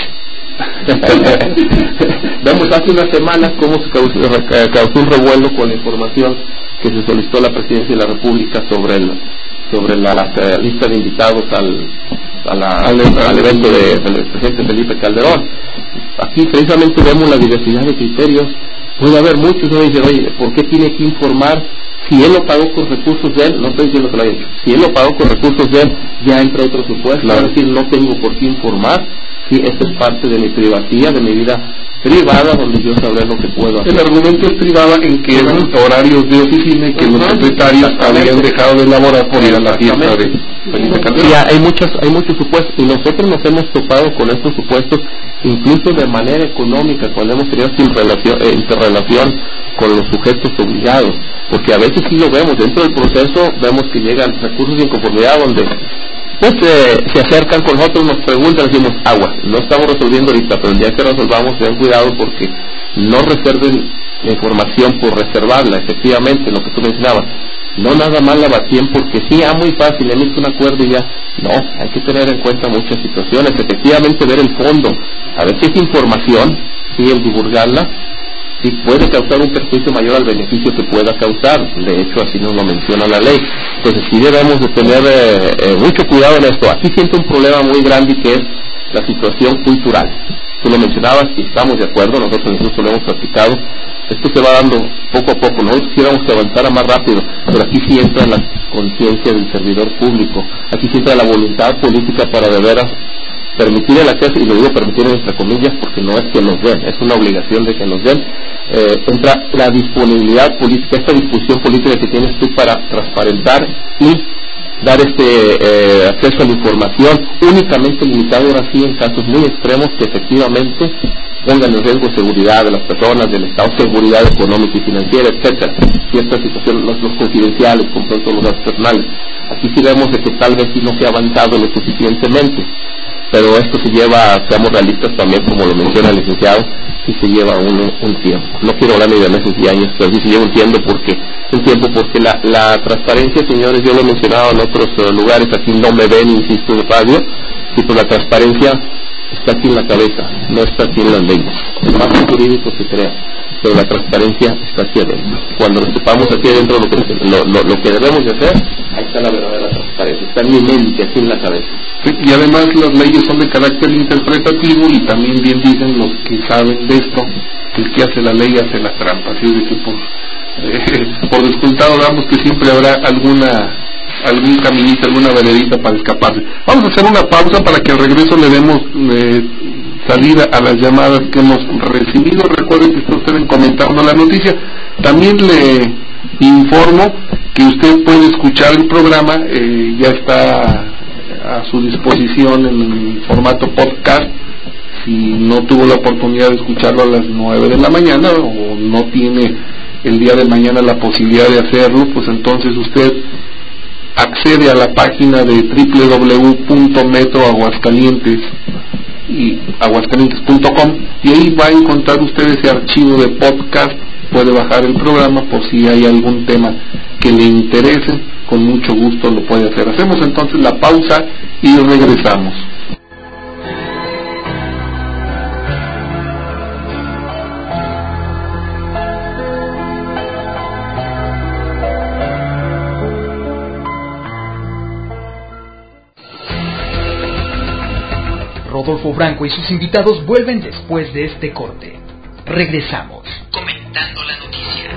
[SPEAKER 8] Vemos hace unas semanas cómo se causó, causó un revuelo con la información que se solicitó a la Presidencia de la República sobre el sobre la, la, la lista de invitados al, a la, al, al evento de, del presidente Felipe Calderón. Aquí precisamente vemos la diversidad de criterios. Puede haber muchos, ¿no? Dicen, oye, ¿por qué tiene que informar? Si él lo pagó con recursos de él, no estoy diciendo que lo haya hecho, si él lo pagó con recursos de él, ya entra otro supuesto, claro. Es decir, no tengo por qué informar, si esta es parte de mi privacidad, de mi vida privada, donde yo sabré lo que puedo hacer.
[SPEAKER 3] El argumento es privada en que eran uh-huh. horarios de oficina y que uh-huh. los secretarios habían dejado de elaborar por ir a la fiesta de Felipe Calderón.
[SPEAKER 8] Sí, hay muchos, hay muchos supuestos, y nosotros nos hemos topado con estos supuestos, incluso de manera económica, cuando hemos tenido interrelación, eh, interrelación con los sujetos obligados, porque a veces sí lo vemos, dentro del proceso vemos que llegan recursos de inconformidad donde pues eh, se acercan con nosotros, nos preguntan, decimos, agua, no estamos resolviendo ahorita, pero el día que resolvamos ten cuidado porque no reserven la información por reservarla, efectivamente, lo que tú mencionabas, no nada más la batien porque sí, ah, muy fácil, emite un acuerdo y ya, no, hay que tener en cuenta muchas situaciones, efectivamente ver el fondo, a ver si es información, sí, el divulgarla, sí puede causar un perjuicio mayor al beneficio que pueda causar, de hecho así nos lo menciona la ley. Entonces sí debemos de tener eh, eh, mucho cuidado en esto. Aquí siento un problema muy grande que es la situación cultural. Tú lo mencionabas y estamos de acuerdo, nosotros incluso lo hemos platicado, esto se va dando poco a poco, nosotros quisiéramos que avanzara más rápido, pero aquí sí entra la conciencia del servidor público, aquí sí entra la voluntad política para de veras permitir el acceso, y lo digo permitir entre comillas porque no es que nos den, es una obligación de que nos den, eh, entra la disponibilidad política, esta discusión política que tienes tú para transparentar y dar este eh, acceso a la información únicamente limitado ahora sí en casos muy extremos que efectivamente pongan en riesgo seguridad de las personas, del Estado, seguridad económica y financiera, etcétera. Y esta situación, los, los confidenciales, con todos los datos personales. Aquí sí vemos de que tal vez sí no se ha avanzado lo suficientemente, pero esto se lleva, seamos realistas también, como lo menciona el licenciado, sí se lleva un, un tiempo. No quiero hablar ni de meses y años, pero sí se lleva un tiempo porque, un tiempo porque la, la transparencia, señores, yo lo he mencionado en otros uh, lugares, aquí no me ven, insisto, en radio, sí, pues la transparencia está aquí en la cabeza, no está aquí en las leyes. El marco jurídico se crea, pero la transparencia está aquí adentro. Cuando lo sepamos aquí adentro lo que, lo, lo, lo que debemos de hacer, ahí está la verdadera transparencia, está en mi mente, aquí en la cabeza.
[SPEAKER 3] Sí, y además las leyes son de carácter interpretativo y también bien dicen los que saben de esto, que el que hace la ley hace la trampa, así de que por, eh, por descontado damos que siempre habrá alguna algún caminito, alguna veredita para escaparse. Vamos a hacer una pausa para que al regreso le demos eh, salida a las llamadas que hemos recibido. Recuerden que está usted comentando la noticia. También le informo que usted puede escuchar el programa, eh, ya está a su disposición en formato podcast. Si no tuvo la oportunidad de escucharlo a las nueve de la mañana o no tiene el día de mañana la posibilidad de hacerlo, pues entonces usted accede a la página de doble u doble u doble u punto metro aguascalientes y aguascalientes punto com y ahí va a encontrar usted ese archivo de podcast. Puede bajar el programa por si hay algún tema que le interese, con mucho gusto lo puede hacer. Hacemos entonces la pausa y regresamos.
[SPEAKER 1] Rodolfo Franco y sus invitados vuelven después de este corte. Regresamos.
[SPEAKER 2] Comentando la noticia.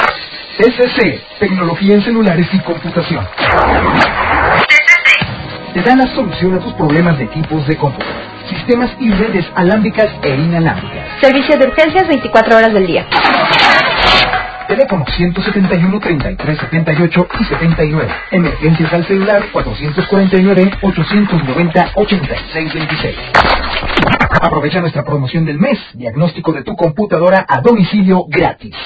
[SPEAKER 1] T C C, Tecnología en Celulares y Computación.
[SPEAKER 9] T C C,
[SPEAKER 1] te da la solución a tus problemas de equipos de cómputo, sistemas y redes alámbricas e inalámbricas.
[SPEAKER 4] Servicio de urgencias veinticuatro horas del día.
[SPEAKER 1] Teléfono ciento setenta y uno, treinta y tres setenta y ocho y setenta y nueve. Emergencias al celular cuatrocientos cuarenta y nueve, ochocientos noventa, ochenta y seis veintiséis. Aprovecha nuestra promoción del mes. Diagnóstico de tu computadora a domicilio gratis.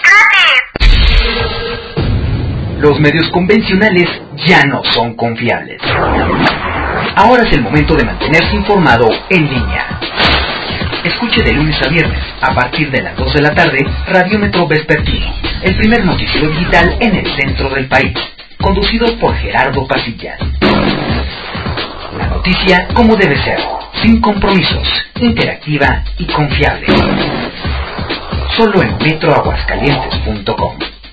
[SPEAKER 1] Los medios convencionales ya no son confiables. Ahora es el momento de mantenerse informado en línea. Escuche de lunes a viernes, a partir de las dos de la tarde, Radiómetro Vespertino, el primer noticiero digital en el centro del país, conducido por Gerardo Pasilla. La noticia como debe ser, sin compromisos, interactiva y confiable. Solo en metro aguascalientes punto com.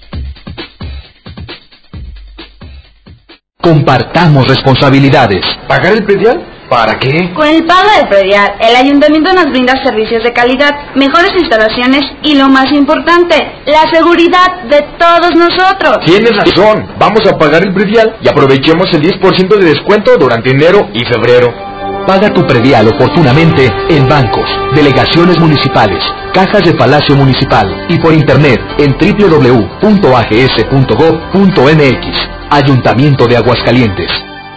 [SPEAKER 5] Compartamos responsabilidades. ¿Pagar el predial? ¿Para qué?
[SPEAKER 4] Con el pago del predial, el ayuntamiento nos brinda servicios de calidad, mejores instalaciones y lo más importante, la seguridad de todos nosotros.
[SPEAKER 5] Tienes razón. Vamos a pagar el predial y aprovechemos el diez por ciento de descuento durante enero y febrero. Paga tu predial oportunamente en bancos, delegaciones municipales, cajas de Palacio Municipal y por internet en doble u doble u doble u punto a g s punto gob punto m x. Ayuntamiento de Aguascalientes.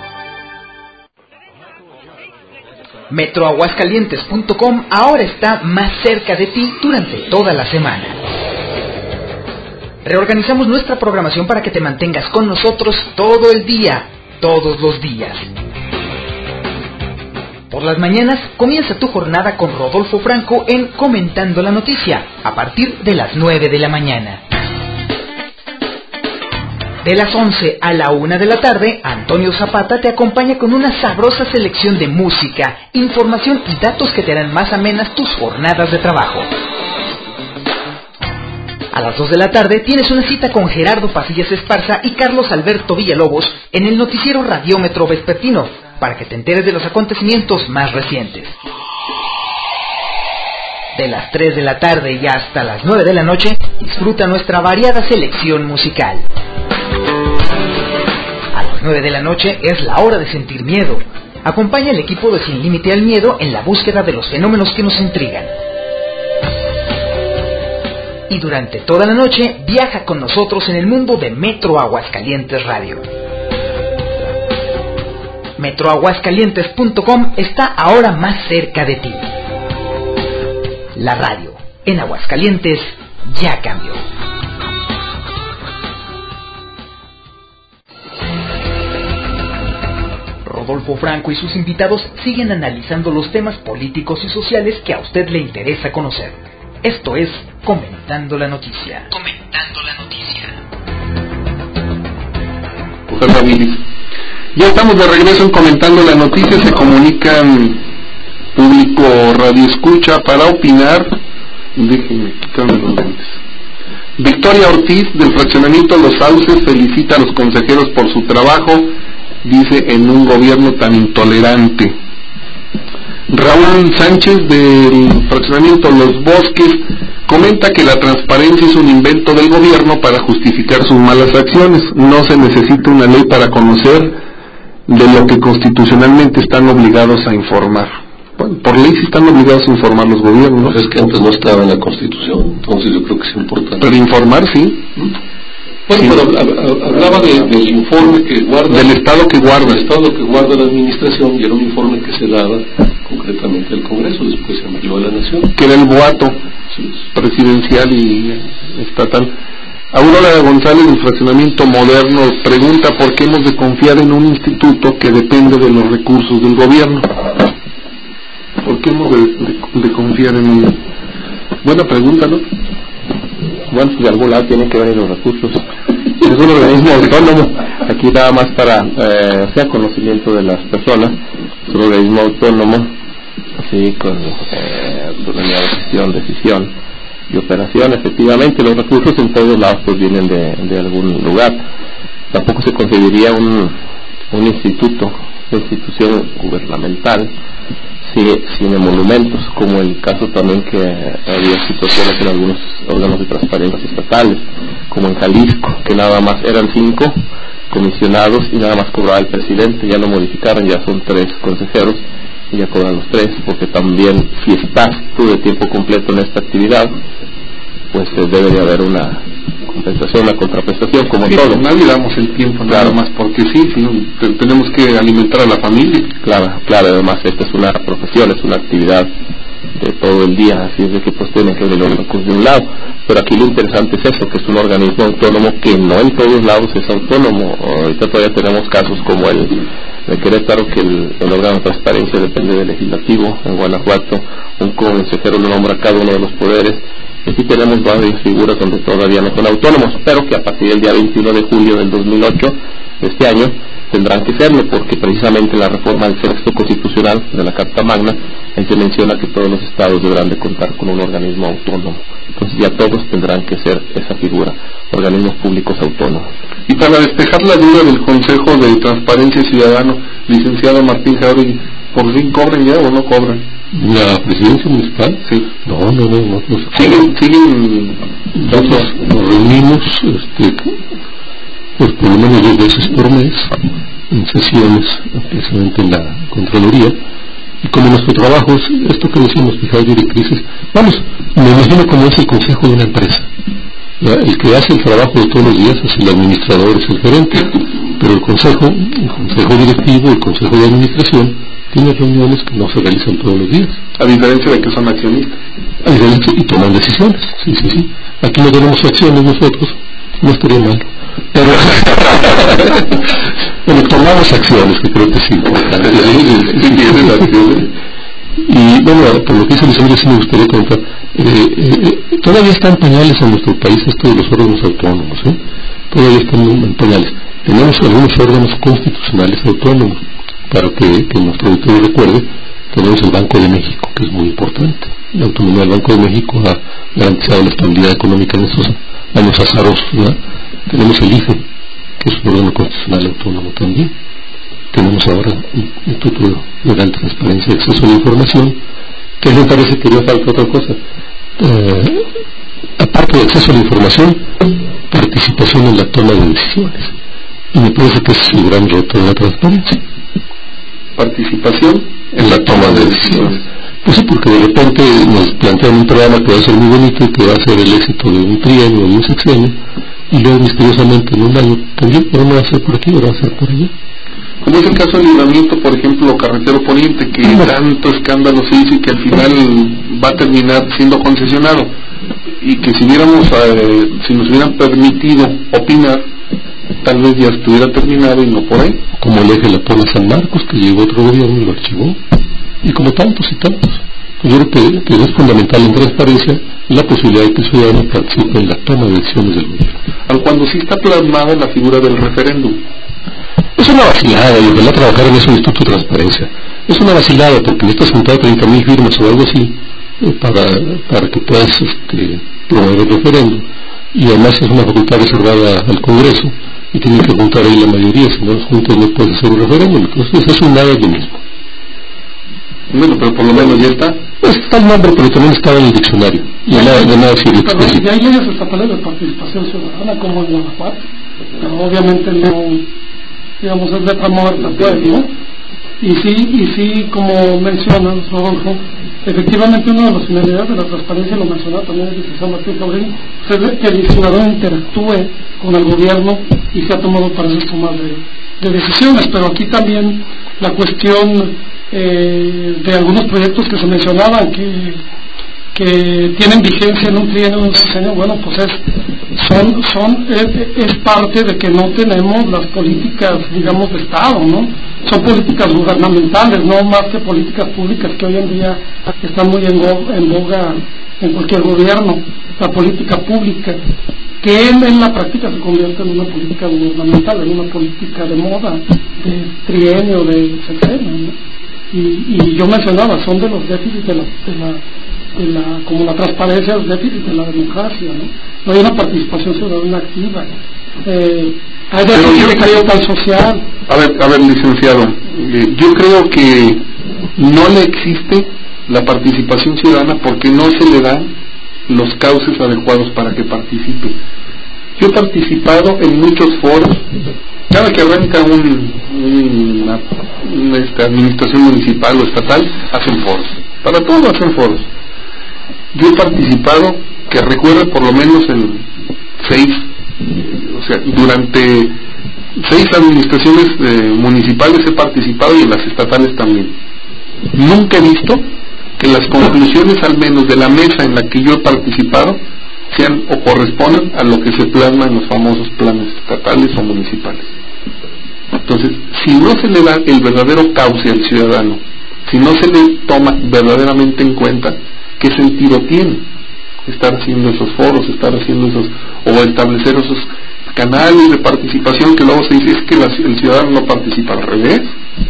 [SPEAKER 1] metro aguascalientes punto com ahora está más cerca de ti durante toda la semana. Reorganizamos nuestra programación para que te mantengas con nosotros todo el día, todos los días. Por las mañanas comienza tu jornada con Rodolfo Franco en Comentando la Noticia, a partir de las nueve de la mañana. De las once a la una de la tarde, Antonio Zapata te acompaña con una sabrosa selección de música, información y datos que te harán más amenas tus jornadas de trabajo. A las dos de la tarde tienes una cita con Gerardo Pasillas Esparza y Carlos Alberto Villalobos en el noticiero Radiómetro Vespertino, para que te enteres de los acontecimientos más recientes. De las tres de la tarde y hasta las nueve de la noche, disfruta nuestra variada selección musical. A las nueve de la noche es la hora de sentir miedo. Acompaña al equipo de Sin Límite al Miedo en la búsqueda de los fenómenos que nos intrigan. Y durante toda la noche, viaja con nosotros en el mundo de Metro Aguascalientes Radio. metro aguascalientes punto com está ahora más cerca de ti. La radio en Aguascalientes ya cambió. Rodolfo Franco y sus invitados siguen analizando los temas políticos y sociales que a usted le interesa conocer. Esto es Comentando la Noticia.
[SPEAKER 2] Comentando la Noticia.
[SPEAKER 3] Ya estamos de regreso en Comentando la Noticia. Se comunican público radio escucha para opinar. Déjenme quitarme los lentes. Victoria Ortiz, del fraccionamiento Los Sauces, felicita a los consejeros por su trabajo, dice, en un gobierno tan intolerante. Raúl Sánchez, del fraccionamiento Los Bosques, comenta que la transparencia es un invento del gobierno para justificar sus malas acciones. No se necesita una ley para conocer de lo que constitucionalmente están obligados a informar. Bueno, por ley sí están obligados a informar los gobiernos.
[SPEAKER 7] Pues es que antes no estaba en la Constitución, entonces yo creo que es importante.
[SPEAKER 3] Pero informar sí.
[SPEAKER 7] ¿Mm? Bueno, sí. Pero hablaba de, del informe que guarda...
[SPEAKER 3] Del Estado que guarda.
[SPEAKER 7] Del Estado que guarda la Administración, y era un informe que se daba concretamente al Congreso, después se envió a la Nación.
[SPEAKER 3] Que era el boato
[SPEAKER 7] sí.
[SPEAKER 3] presidencial y estatal. Aurora González, del fraccionamiento Moderno, pregunta por qué hemos de confiar en un instituto que depende de los recursos del gobierno. ¿Por qué hemos de, de, de confiar en un...? Buena pregunta, ¿no?
[SPEAKER 8] Bueno, de algún lado tienen que venir los recursos. Es un organismo autónomo. Aquí nada más para, eh, sea conocimiento de las personas. Es un organismo autónomo, así con eh, autonomía de gestión, decisión y operación. Efectivamente, los recursos en todos lados pues vienen de, de algún lugar. Tampoco se concebiría un, un instituto, una institución gubernamental sin monumentos, como el caso también que había situaciones en algunos órganos de transparencia estatales, como en Jalisco, que nada más eran cinco comisionados y nada más cobraba el presidente. Ya lo modificaron, ya son tres consejeros y ya cobran los tres, porque también si estás tú de tiempo completo en esta actividad, pues eh, debe de haber una compensación, una contraprestación, como
[SPEAKER 3] sí,
[SPEAKER 8] todo.
[SPEAKER 3] Nadie damos el tiempo
[SPEAKER 8] claro.
[SPEAKER 3] nada más porque sí, sino te, tenemos que alimentar a la familia.
[SPEAKER 8] Claro, claro, además esta es una profesión, es una actividad de todo el día, así es de que pues tienen que venir los recursos de un lado, pero aquí lo interesante es eso, que es un organismo autónomo que no en todos lados es autónomo. Ahorita todavía tenemos casos como el de Querétaro, que el, el órgano de transparencia depende del legislativo. En Guanajuato un consejero lo nombra cada uno de los poderes. Aquí tenemos varias figuras donde todavía no son autónomos, pero que a partir del día veintiuno de julio del dos mil ocho, de este año, tendrán que serlo, porque precisamente la reforma del texto constitucional de la Carta Magna, ahí se menciona que todos los estados deberán de contar con un organismo autónomo. Entonces ya todos tendrán que ser esa figura, organismos públicos autónomos.
[SPEAKER 3] Y para despejar la duda del Consejo de Transparencia Ciudadano, licenciado Martín Jauregui, ¿por fin cobran ya o no cobran?
[SPEAKER 7] ¿La presidencia municipal?
[SPEAKER 3] Sí.
[SPEAKER 7] No, no, no, no. no
[SPEAKER 3] siguen, siguen.
[SPEAKER 7] Nosotros nos reunimos, este, pues por lo menos dos veces por mes, en sesiones, precisamente en la Contraloría, y como nuestro trabajo es esto que decimos, fijar directrices, vamos, me imagino como es el consejo de una empresa. ¿Ya? El que hace el trabajo de todos los días es el administrador, es el gerente, pero el consejo, el consejo directivo, el consejo de administración, tiene reuniones que no se realizan todos los días.
[SPEAKER 3] A diferencia de que son accionistas.
[SPEAKER 7] A diferencia, y toman decisiones, sí, sí, sí. Aquí no tenemos acciones nosotros, no estaría mal. Pero, bueno, tomamos acciones, que creo que es importante. Sí, tienen acciones. Y bueno, por lo que dice Luis Andrés, sí me gustaría comentar, eh, eh, todavía están pañales en nuestro país esto de los órganos autónomos, ¿eh? Todavía están en pañales. Tenemos algunos órganos constitucionales autónomos. Para que, que nuestro auditorio recuerde, tenemos el Banco de México, que es muy importante. La autonomía del Banco de México ha garantizado la estabilidad económica en estos años azarosos, ¿verdad? Tenemos el I F E, que es un órgano constitucional autónomo también. Tenemos ahora un Instituto de Alta Transparencia y Acceso a la Información, que me parece que le falta otra cosa. Eh, aparte de acceso a la información, participación en la toma de decisiones. Y me parece que ese es el gran reto de la transparencia.
[SPEAKER 3] Participación en la toma de decisiones.
[SPEAKER 7] Pues sí, porque de repente nos plantean un programa que va a ser muy bonito y que va a ser el éxito de un trienio o de un sexenio, y luego misteriosamente en un año también, pero no va a ser por aquí, pero va a ser por allá.
[SPEAKER 3] Como es el caso del libramiento, por ejemplo, Carretero Poniente, que no. tanto escándalo se hizo y que al final va a terminar siendo concesionado, y que si hubiéramos, eh, si nos hubieran permitido opinar, tal vez ya estuviera terminado y no por ahí.
[SPEAKER 7] Como el eje La Pona San Marcos, que llegó otro gobierno y lo archivó, y como tantos y tantos. Yo creo que, que es fundamental en transparencia la posibilidad de que el ciudadano participe en la toma de decisiones del gobierno.
[SPEAKER 3] Aun cuando sí está plasmada la figura del referéndum.
[SPEAKER 7] Es una vacilada, y ojalá trabajar en eso, un instituto de transparencia. Es una vacilada porque necesitas juntar treinta mil firmas o algo así eh, para, para que puedas este, promover el referéndum. Y además es una facultad reservada al Congreso y tienen que juntar ahí la mayoría, si no los juntos no puedes hacer un referéndum. Entonces eso es nada de lo mismo.
[SPEAKER 3] Bueno, pero por lo menos ya está.
[SPEAKER 7] Pues está el nombre, pero también estaba en el diccionario. Y de nada, de nada sirve.
[SPEAKER 6] Pero ya hay leyes estatales de participación ciudadana, como en Guanajuato, pero obviamente no, digamos, es letra muerta, pues, ¿no? Y sí, y sí, como mencionas, Rodolfo, efectivamente una de las finalidades de la transparencia, lo mencionaba también el licenciado Martín Jauregui, es que el ciudadano interactúe con el gobierno y se ha tomado para eso tomas de, de decisiones, pero aquí también la cuestión eh, de algunos proyectos que se mencionaban que que tienen vigencia en un trienio o un sexenio, bueno, pues es, son, son, es, es parte de que no tenemos las políticas, digamos, de Estado, ¿no? Son políticas gubernamentales, no más que políticas públicas que hoy en día están muy en, go, en boga en cualquier gobierno. La política pública, que en, en la práctica se convierte en una política gubernamental, en una política de moda, de trienio, de sexenio, ¿no? Y, y yo mencionaba, son de los déficits de la, de la de la, como la transparencia es déficit de la democracia, ¿no? No hay una participación ciudadana activa, eh, hay déficit de capital social.
[SPEAKER 3] A ver, a ver, licenciado, eh, yo creo que no le existe la participación ciudadana porque no se le dan los cauces adecuados para que participe. Yo he participado en muchos foros. Cada que arranca un, una, una esta, administración municipal o estatal, hacen foros. Para todo hacen foros. Yo he participado, que recuerdo por lo menos en seis, o sea, durante seis administraciones eh, municipales he participado y en las estatales también. Nunca he visto que las conclusiones, al menos de la mesa en la que yo he participado, sean o correspondan a lo que se plasma en los famosos planes estatales o municipales. Entonces, si no se le da el verdadero cauce al ciudadano, si no se le toma verdaderamente en cuenta, ¿qué sentido tiene estar haciendo esos foros, estar haciendo esos, o establecer esos canales de participación que luego se dice es que la, el ciudadano no participa? Al revés.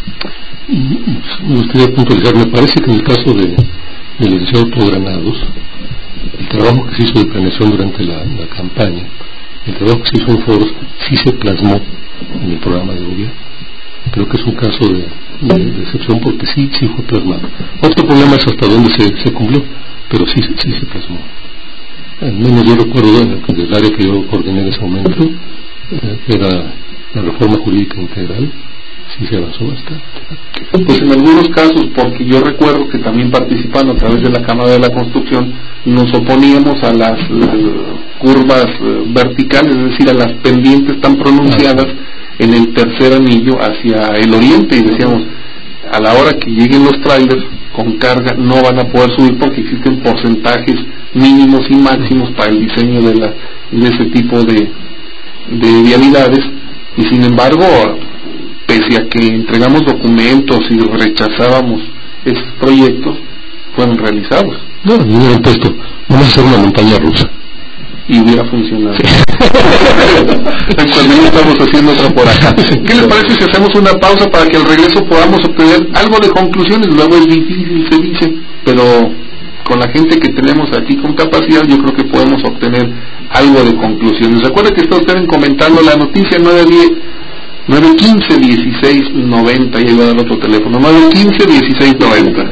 [SPEAKER 7] Me gustaría puntualizar, me parece que en el caso de, del licenciado Otto Granados, el trabajo que se hizo de planeación durante la, la campaña, el trabajo que se hizo en foros, sí se plasmó en el programa de gobierno. Creo que es un caso de, de, de excepción porque sí, sí fue plasmado. Otro problema es hasta dónde se, se cumplió, pero sí, sí se plasmó. Al menos yo recuerdo del área que yo coordiné en ese momento, eh, era la reforma jurídica integral, sí se avanzó bastante.
[SPEAKER 3] Pues en algunos casos, porque yo recuerdo que también participando a través de la Cámara de la Construcción, nos oponíamos a las uh, curvas uh, verticales, es decir, a las pendientes tan pronunciadas en el tercer anillo hacia el oriente, y decíamos, a la hora que lleguen los trailers con carga no van a poder subir porque existen porcentajes mínimos y máximos para el diseño de, la, de ese tipo de, de vialidades, y sin embargo, pese a que entregamos documentos y rechazábamos esos proyectos, fueron realizados.
[SPEAKER 7] No, no era un texto, vamos a hacer una montaña rusa.
[SPEAKER 3] Y hubiera funcionado. Sí. Cuando ya estamos haciendo otra por acá. ¿Qué les parece si hacemos una pausa para que al regreso podamos obtener algo de conclusiones? Luego es difícil, se dice, pero con la gente que tenemos aquí con capacidad, yo creo que podemos obtener algo de conclusiones. Recuerda que está usted comentando la noticia nueve uno cinco, dieciséis noventa, y ahí va a dar otro teléfono, nueve uno cinco, dieciséis noventa.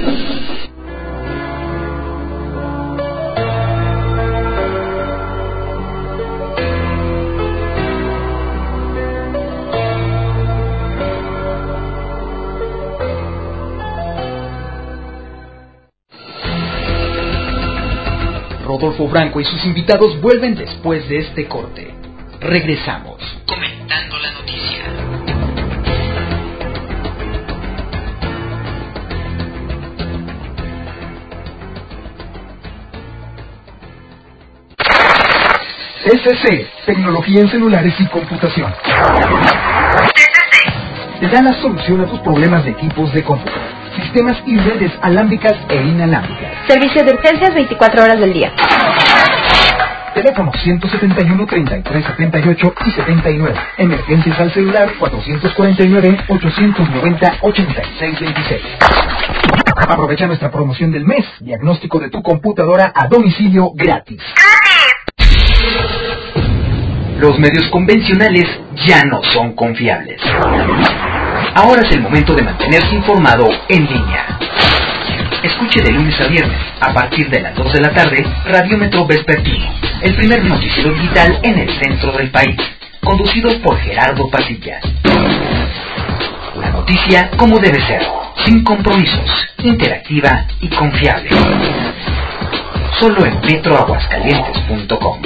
[SPEAKER 1] Rodolfo Franco y sus invitados vuelven después de este corte. Regresamos.
[SPEAKER 2] Comentando la noticia.
[SPEAKER 1] C C C, Tecnología en Celulares y Computación.
[SPEAKER 4] C C C
[SPEAKER 1] Te da la solución a tus problemas de equipos de cómputo, sistemas y redes alámbricas e inalámbricas.
[SPEAKER 4] Servicio de urgencias veinticuatro horas del día.
[SPEAKER 1] Teléfono ciento setenta y uno, treinta y tres setenta y ocho y setenta y nueve. Emergencias al celular cuatrocientos cuarenta y nueve, ochocientos noventa, ochenta y seis veintiséis. Aprovecha nuestra promoción del mes. Diagnóstico de tu computadora a domicilio gratis. Los medios convencionales ya no son confiables. Ahora es el momento de mantenerse informado en línea. Escuche de lunes a viernes, a partir de las dos de la tarde, Radiómetro Vespertino, el primer noticiero digital en el centro del país, conducido por Gerardo Padilla. La noticia como debe ser, sin compromisos, interactiva y confiable. Solo en metro aguascalientes punto com.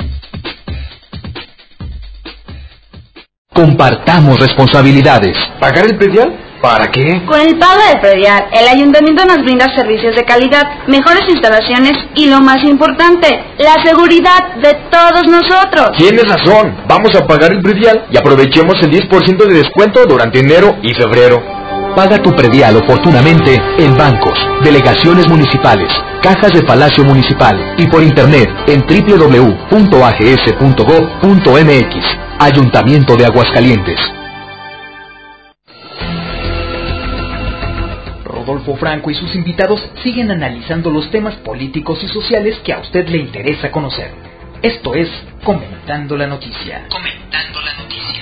[SPEAKER 5] Compartamos responsabilidades. ¿Pagar el predial? ¿Para qué?
[SPEAKER 4] Con el pago del predial, el ayuntamiento nos brinda servicios de calidad, mejores instalaciones y lo más importante, la seguridad de todos nosotros.
[SPEAKER 5] Tienes razón. Vamos a pagar el predial y aprovechemos el diez por ciento de descuento durante enero y febrero. Paga tu predial oportunamente en bancos, delegaciones municipales, cajas de Palacio Municipal y por internet en doble u doble u doble u punto a g s punto gob punto m x. Ayuntamiento de Aguascalientes.
[SPEAKER 1] Rodolfo Franco y sus invitados siguen analizando los temas políticos y sociales que a usted le interesa conocer. Esto es Comentando la Noticia.
[SPEAKER 2] Comentando la noticia.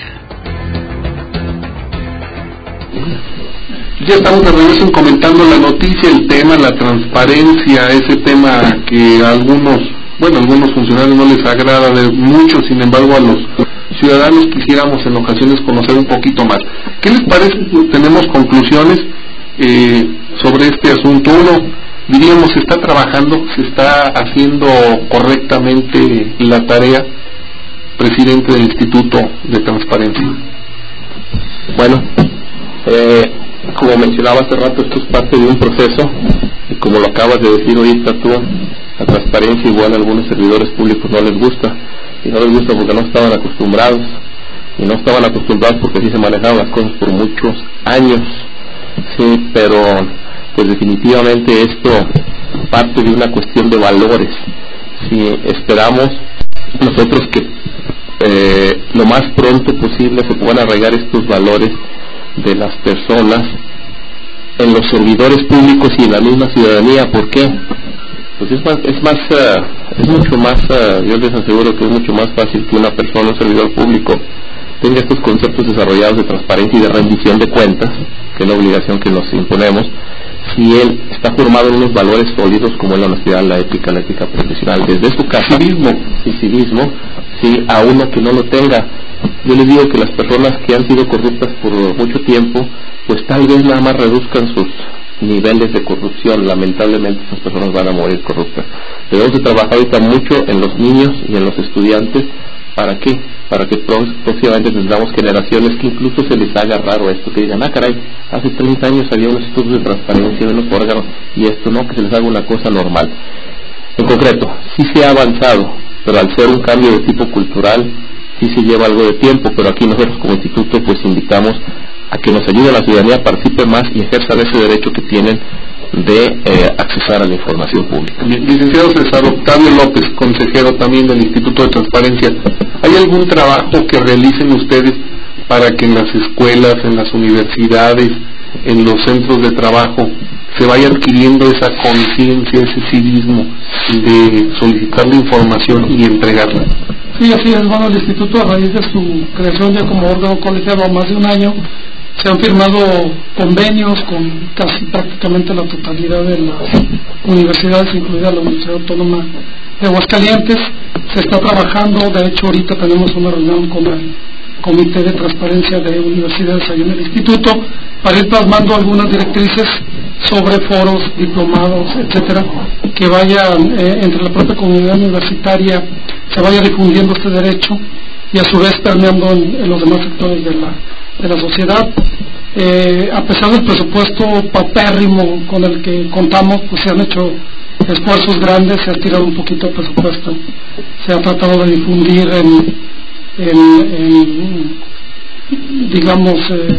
[SPEAKER 3] Ya estamos de regreso en Comentando la Noticia, el tema, la transparencia, ese tema que algunos, bueno, bueno, a algunos funcionarios no les agrada de mucho, sin embargo a los ciudadanos quisiéramos en ocasiones conocer un poquito más. ¿Qué les parece si tenemos conclusiones eh, sobre este asunto? Uno, diríamos, se está trabajando, se está haciendo correctamente la tarea, presidente del Instituto de Transparencia.
[SPEAKER 8] Bueno, eh, como mencionaba hace rato, esto es parte de un proceso, y como lo acabas de decir ahorita tú, la transparencia igual a algunos servidores públicos no les gusta, y no les gusta porque no estaban acostumbrados, y no estaban acostumbrados porque así se manejaban las cosas por muchos años, sí, pero pues definitivamente esto parte de una cuestión de valores. Si esperamos nosotros que eh, lo más pronto posible se puedan arraigar estos valores de las personas en los servidores públicos y en la misma ciudadanía. ¿Por qué? Pues es más, es más, uh, es mucho más, uh, yo les aseguro que es mucho más fácil que una persona, un servidor público, tenga estos conceptos desarrollados de transparencia y de rendición de cuentas, que es la obligación que nos imponemos, si él está formado en unos valores sólidos como es la honestidad, la ética, la ética profesional, desde su casa, civismo y civismo, si a uno que no lo tenga. Yo les digo que las personas que han sido corruptas por mucho tiempo, pues tal vez nada más reduzcan sus niveles de corrupción. Lamentablemente esas personas van a morir corruptas. Debemos de trabajar ahorita mucho en los niños y en los estudiantes. ¿Para qué? Para que próximamente tengamos generaciones que incluso se les haga raro esto, que digan, ah caray, hace treinta años había unos estudios de transparencia de unos órganos y esto no, que se les haga una cosa normal. En concreto, sí se ha avanzado, pero al ser un cambio de tipo cultural, sí se lleva algo de tiempo, pero aquí nosotros como instituto pues invitamos a que nos ayude a la ciudadanía, participe más y ejerzan ese derecho que tienen de eh, accesar a la información pública.
[SPEAKER 3] Licenciado César Octavio López, consejero también del Instituto de Transparencia, ¿hay algún trabajo que realicen ustedes para que en las escuelas, en las universidades, en los centros de trabajo se vaya adquiriendo esa conciencia, ese civismo de solicitar la información y entregarla?
[SPEAKER 6] Sí, así es. Bueno, el Instituto, a raíz de su creación ya como órgano colegiado a más de un año, se han firmado convenios con casi prácticamente la totalidad de las universidades, incluida la Universidad Autónoma de Aguascalientes. Se está trabajando, de hecho ahorita tenemos una reunión con el Comité de Transparencia de Universidades ahí en el Instituto, para ir plasmando algunas directrices sobre foros, diplomados, etcétera, que vayan eh, entre la propia comunidad universitaria, se vaya difundiendo este derecho y a su vez permeando en, en los demás sectores de la, de la sociedad. Eh, a pesar del presupuesto paupérrimo con el que contamos, pues se han hecho esfuerzos grandes, se ha tirado un poquito el presupuesto, se ha tratado de difundir en, en, en digamos, eh,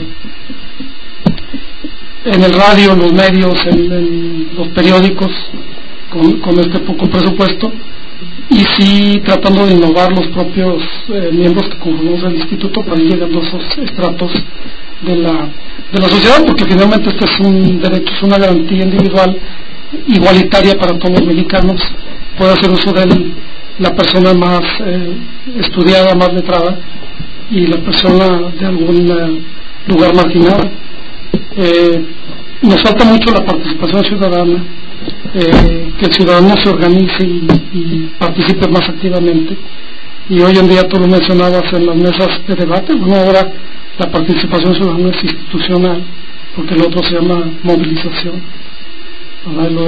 [SPEAKER 6] en el radio, en los medios, en, en los periódicos, con, con este poco presupuesto, y sí tratando de innovar los propios eh, miembros que conformamos el instituto para ir llegando a esos estratos de la, de la sociedad, porque finalmente este es un derecho, es una garantía individual igualitaria para todos los mexicanos. Puede hacer uso de él la persona más eh, estudiada, más letrada, y la persona de algún eh, lugar marginado. Eh, nos falta mucho la participación ciudadana, eh, que el ciudadano se organice y, y participe más activamente, y hoy en día tú lo mencionabas en las mesas de debate. Bueno, ahora la participación ciudadana es institucional, porque el otro se llama movilización, ¿verdad?